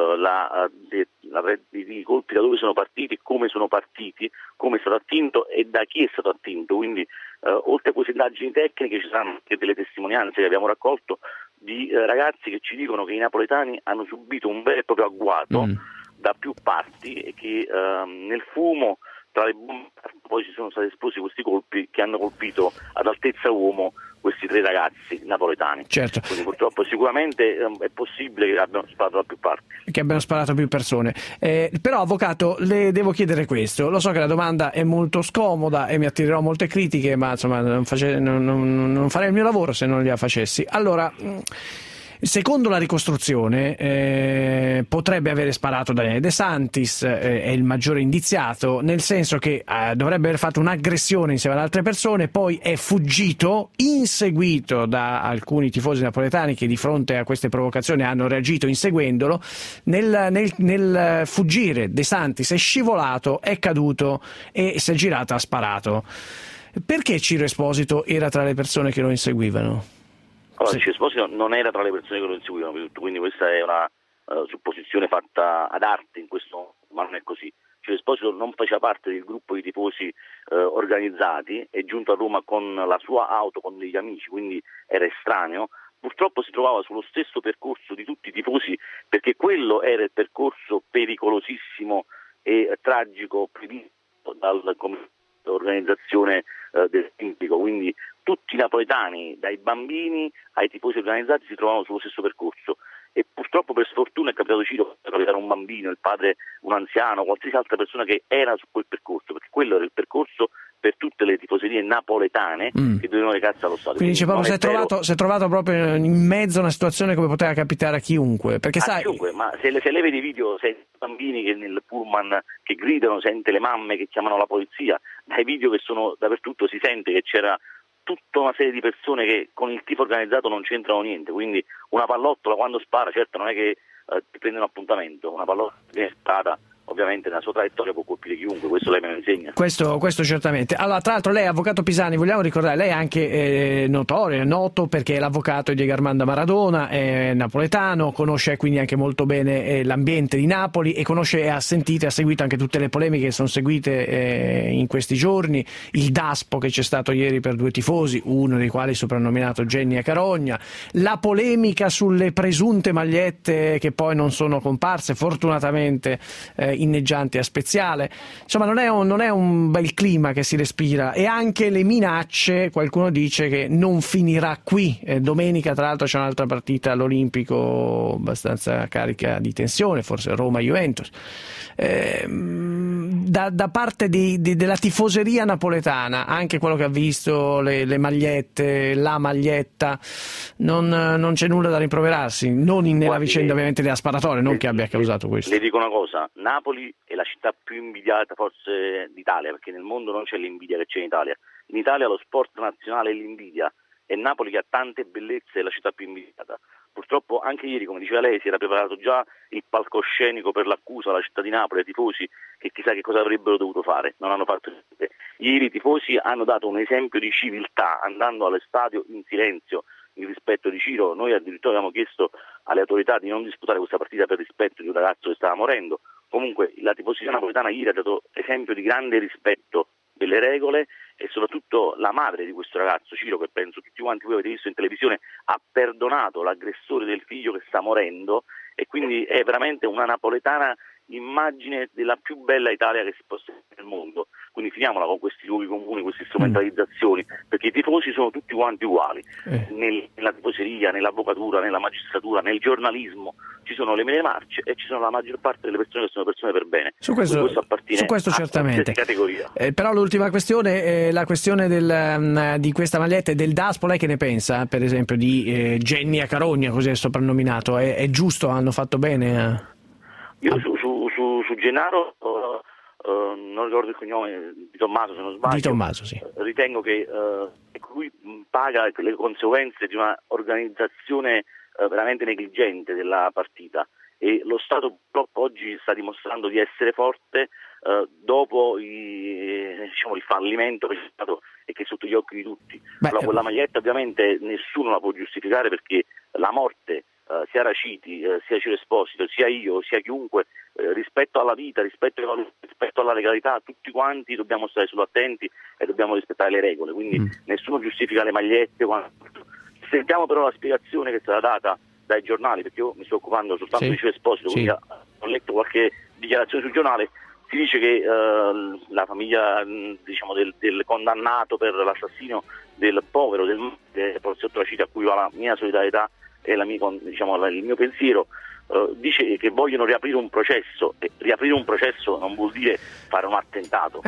i colpi, da dove sono partiti, come sono partiti, come è stato attinto e da chi è stato attinto. Quindi oltre a queste indagini tecniche ci saranno anche delle testimonianze che abbiamo raccolto di ragazzi che ci dicono che i napoletani hanno subito un vero e proprio agguato da più parti e che nel fumo tra le bombe poi ci sono stati esplosi questi colpi che hanno colpito ad altezza uomo questi 3 ragazzi napoletani. Certo. Quindi purtroppo sicuramente è possibile che abbiano sparato da più parti. Che abbiano sparato più persone. Però, avvocato, le devo chiedere questo. Lo so che la domanda è molto scomoda e mi attirerò molte critiche, ma insomma non farei il mio lavoro se non gliela facessi. Allora, secondo la ricostruzione potrebbe avere sparato Daniele De Santis, è il maggiore indiziato, nel senso che dovrebbe aver fatto un'aggressione insieme ad altre persone, poi è fuggito, inseguito da alcuni tifosi napoletani che di fronte a queste provocazioni hanno reagito inseguendolo. Nel fuggire De Santis è scivolato, è caduto e si è girato, ha sparato. Perché Ciro Esposito era tra le persone che lo inseguivano? Allora, Ciro Esposito non era tra le persone che lo inseguivano, quindi questa è una supposizione fatta ad arte in questo, ma non è così. Ciro Esposito non faceva parte del gruppo di tifosi organizzati, è giunto a Roma con la sua auto, con degli amici, quindi era estraneo. Purtroppo si trovava sullo stesso percorso di tutti i tifosi, perché quello era il percorso pericolosissimo e tragico previsto dalla organizzazione del Olimpico, quindi tutti i napoletani, dai bambini ai tifosi organizzati, si trovavano sullo stesso percorso e purtroppo per sfortuna è capitato Ciro di capitare un bambino, il padre un anziano, qualsiasi altra persona che era su quel percorso, perché quello era il percorso per tutte le tifoserie napoletane che dovevano recarsi allo stadio. Quindi proprio si è trovato proprio in mezzo a una situazione come poteva capitare a chiunque, perché sai... Chiunque, ma se lei vede i video, sente i bambini che nel pullman che gridano, sente le mamme che chiamano la polizia, dai video che sono dappertutto si sente che c'era tutta una serie di persone che con il tifo organizzato non c'entrano niente, quindi una pallottola quando spara, certo non è che ti prende un appuntamento, una pallottola che è sparata ovviamente nella sua traiettoria può colpire chiunque, questo lei me lo insegna. Questo certamente. Allora, tra l'altro lei, avvocato Pisani, vogliamo ricordare, lei è anche noto perché è l'avvocato di Diego Armando Maradona, è napoletano, conosce quindi anche molto bene l'ambiente di Napoli e conosce e ha seguito anche tutte le polemiche che sono seguite in questi giorni, il daspo che c'è stato ieri per 2 tifosi, uno dei quali soprannominato Genny Carogna, la polemica sulle presunte magliette che poi non sono comparse, fortunatamente inneggianti a Speziale. Insomma, non è un bel clima che si respira, e anche le minacce, qualcuno dice che non finirà qui. Domenica tra l'altro c'è un'altra partita all'Olimpico abbastanza carica di tensione, forse Roma-Juventus. Da parte della tifoseria napoletana, anche quello che ha visto le magliette, la maglietta, non c'è nulla da rimproverarsi, nella vicenda ovviamente della sparatoria, non che abbia causato questo. Le dico una cosa, Napoli è la città più invidiata forse d'Italia, perché nel mondo non c'è l'invidia che c'è in Italia. In Italia lo sport nazionale è l'invidia, e Napoli, che ha tante bellezze, è la città più invidiata. Purtroppo anche ieri, come diceva lei, si era preparato già il palcoscenico per l'accusa alla città di Napoli, ai tifosi, che chissà che cosa avrebbero dovuto fare, non hanno fatto niente. Ieri i tifosi hanno dato un esempio di civiltà, andando allo stadio in silenzio, in rispetto di Ciro. Noi addirittura abbiamo chiesto alle autorità di non disputare questa partita per rispetto di un ragazzo che stava morendo. Comunque la tifoseria napoletana ieri ha dato esempio di grande rispetto delle regole e soprattutto la madre di questo ragazzo, Ciro, che penso tutti quanti voi avete visto in televisione, ha perdonato l'aggressore del figlio che sta morendo, e quindi è veramente una napoletana immagine della più bella Italia che si possa nel mondo. Quindi finiamola con questi luoghi comuni, queste strumentalizzazioni, perché i tifosi sono tutti quanti uguali, nella tifoseria, nell'avvocatura, nella magistratura, nel giornalismo, ci sono le mele marce e ci sono la maggior parte delle persone che sono persone per bene. Su questo appartiene a certamente. Categoria. Però l'ultima questione, la questione di questa maglietta e del DASPO, lei che ne pensa? Per esempio di Gennia Carogna, così è soprannominato, è giusto? Hanno fatto bene? Io su Gennaro non ricordo il cognome, Di Tommaso se non sbaglio. Di Tommaso, sì. Ritengo che lui paga le conseguenze di una organizzazione veramente negligente della partita, e lo Stato purtroppo oggi sta dimostrando di essere forte dopo il fallimento che c'è stato e che è sotto gli occhi di tutti. Allora, quella maglietta ovviamente nessuno la può giustificare, perché la morte sia Raciti, sia Ciro Esposito, sia io, sia chiunque, rispetto alla vita, rispetto alla legalità, tutti quanti dobbiamo stare solo attenti e dobbiamo rispettare le regole, quindi nessuno giustifica le magliette. Sentiamo però la spiegazione che è stata data dai giornali, perché io mi sto occupando soltanto di Ciro Esposito, quindi ho letto qualche dichiarazione sul giornale. Si dice che la famiglia del condannato per l'assassinio del povero, del poliziotto Raciti, a cui va la mia solidarietà e il mio pensiero, dice che vogliono riaprire un processo, e riaprire un processo non vuol dire fare un attentato.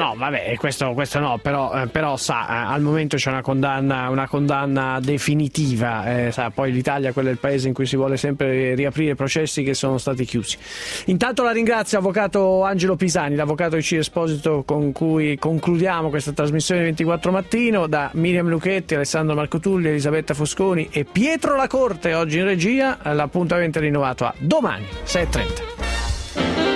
Questo no, però sa, al momento c'è una condanna definitiva, poi l'Italia, quello è il paese in cui si vuole sempre riaprire processi che sono stati chiusi. Intanto la ringrazio, avvocato Angelo Pisani, l'avvocato di Ciro Esposito, con cui concludiamo questa trasmissione 24 Mattino, da Miriam Luchetti, Alessandro Marcotulli, Elisabetta Fosconi e Pietro La Corte oggi in regia. L'appuntamento è rinnovato a domani 6:30.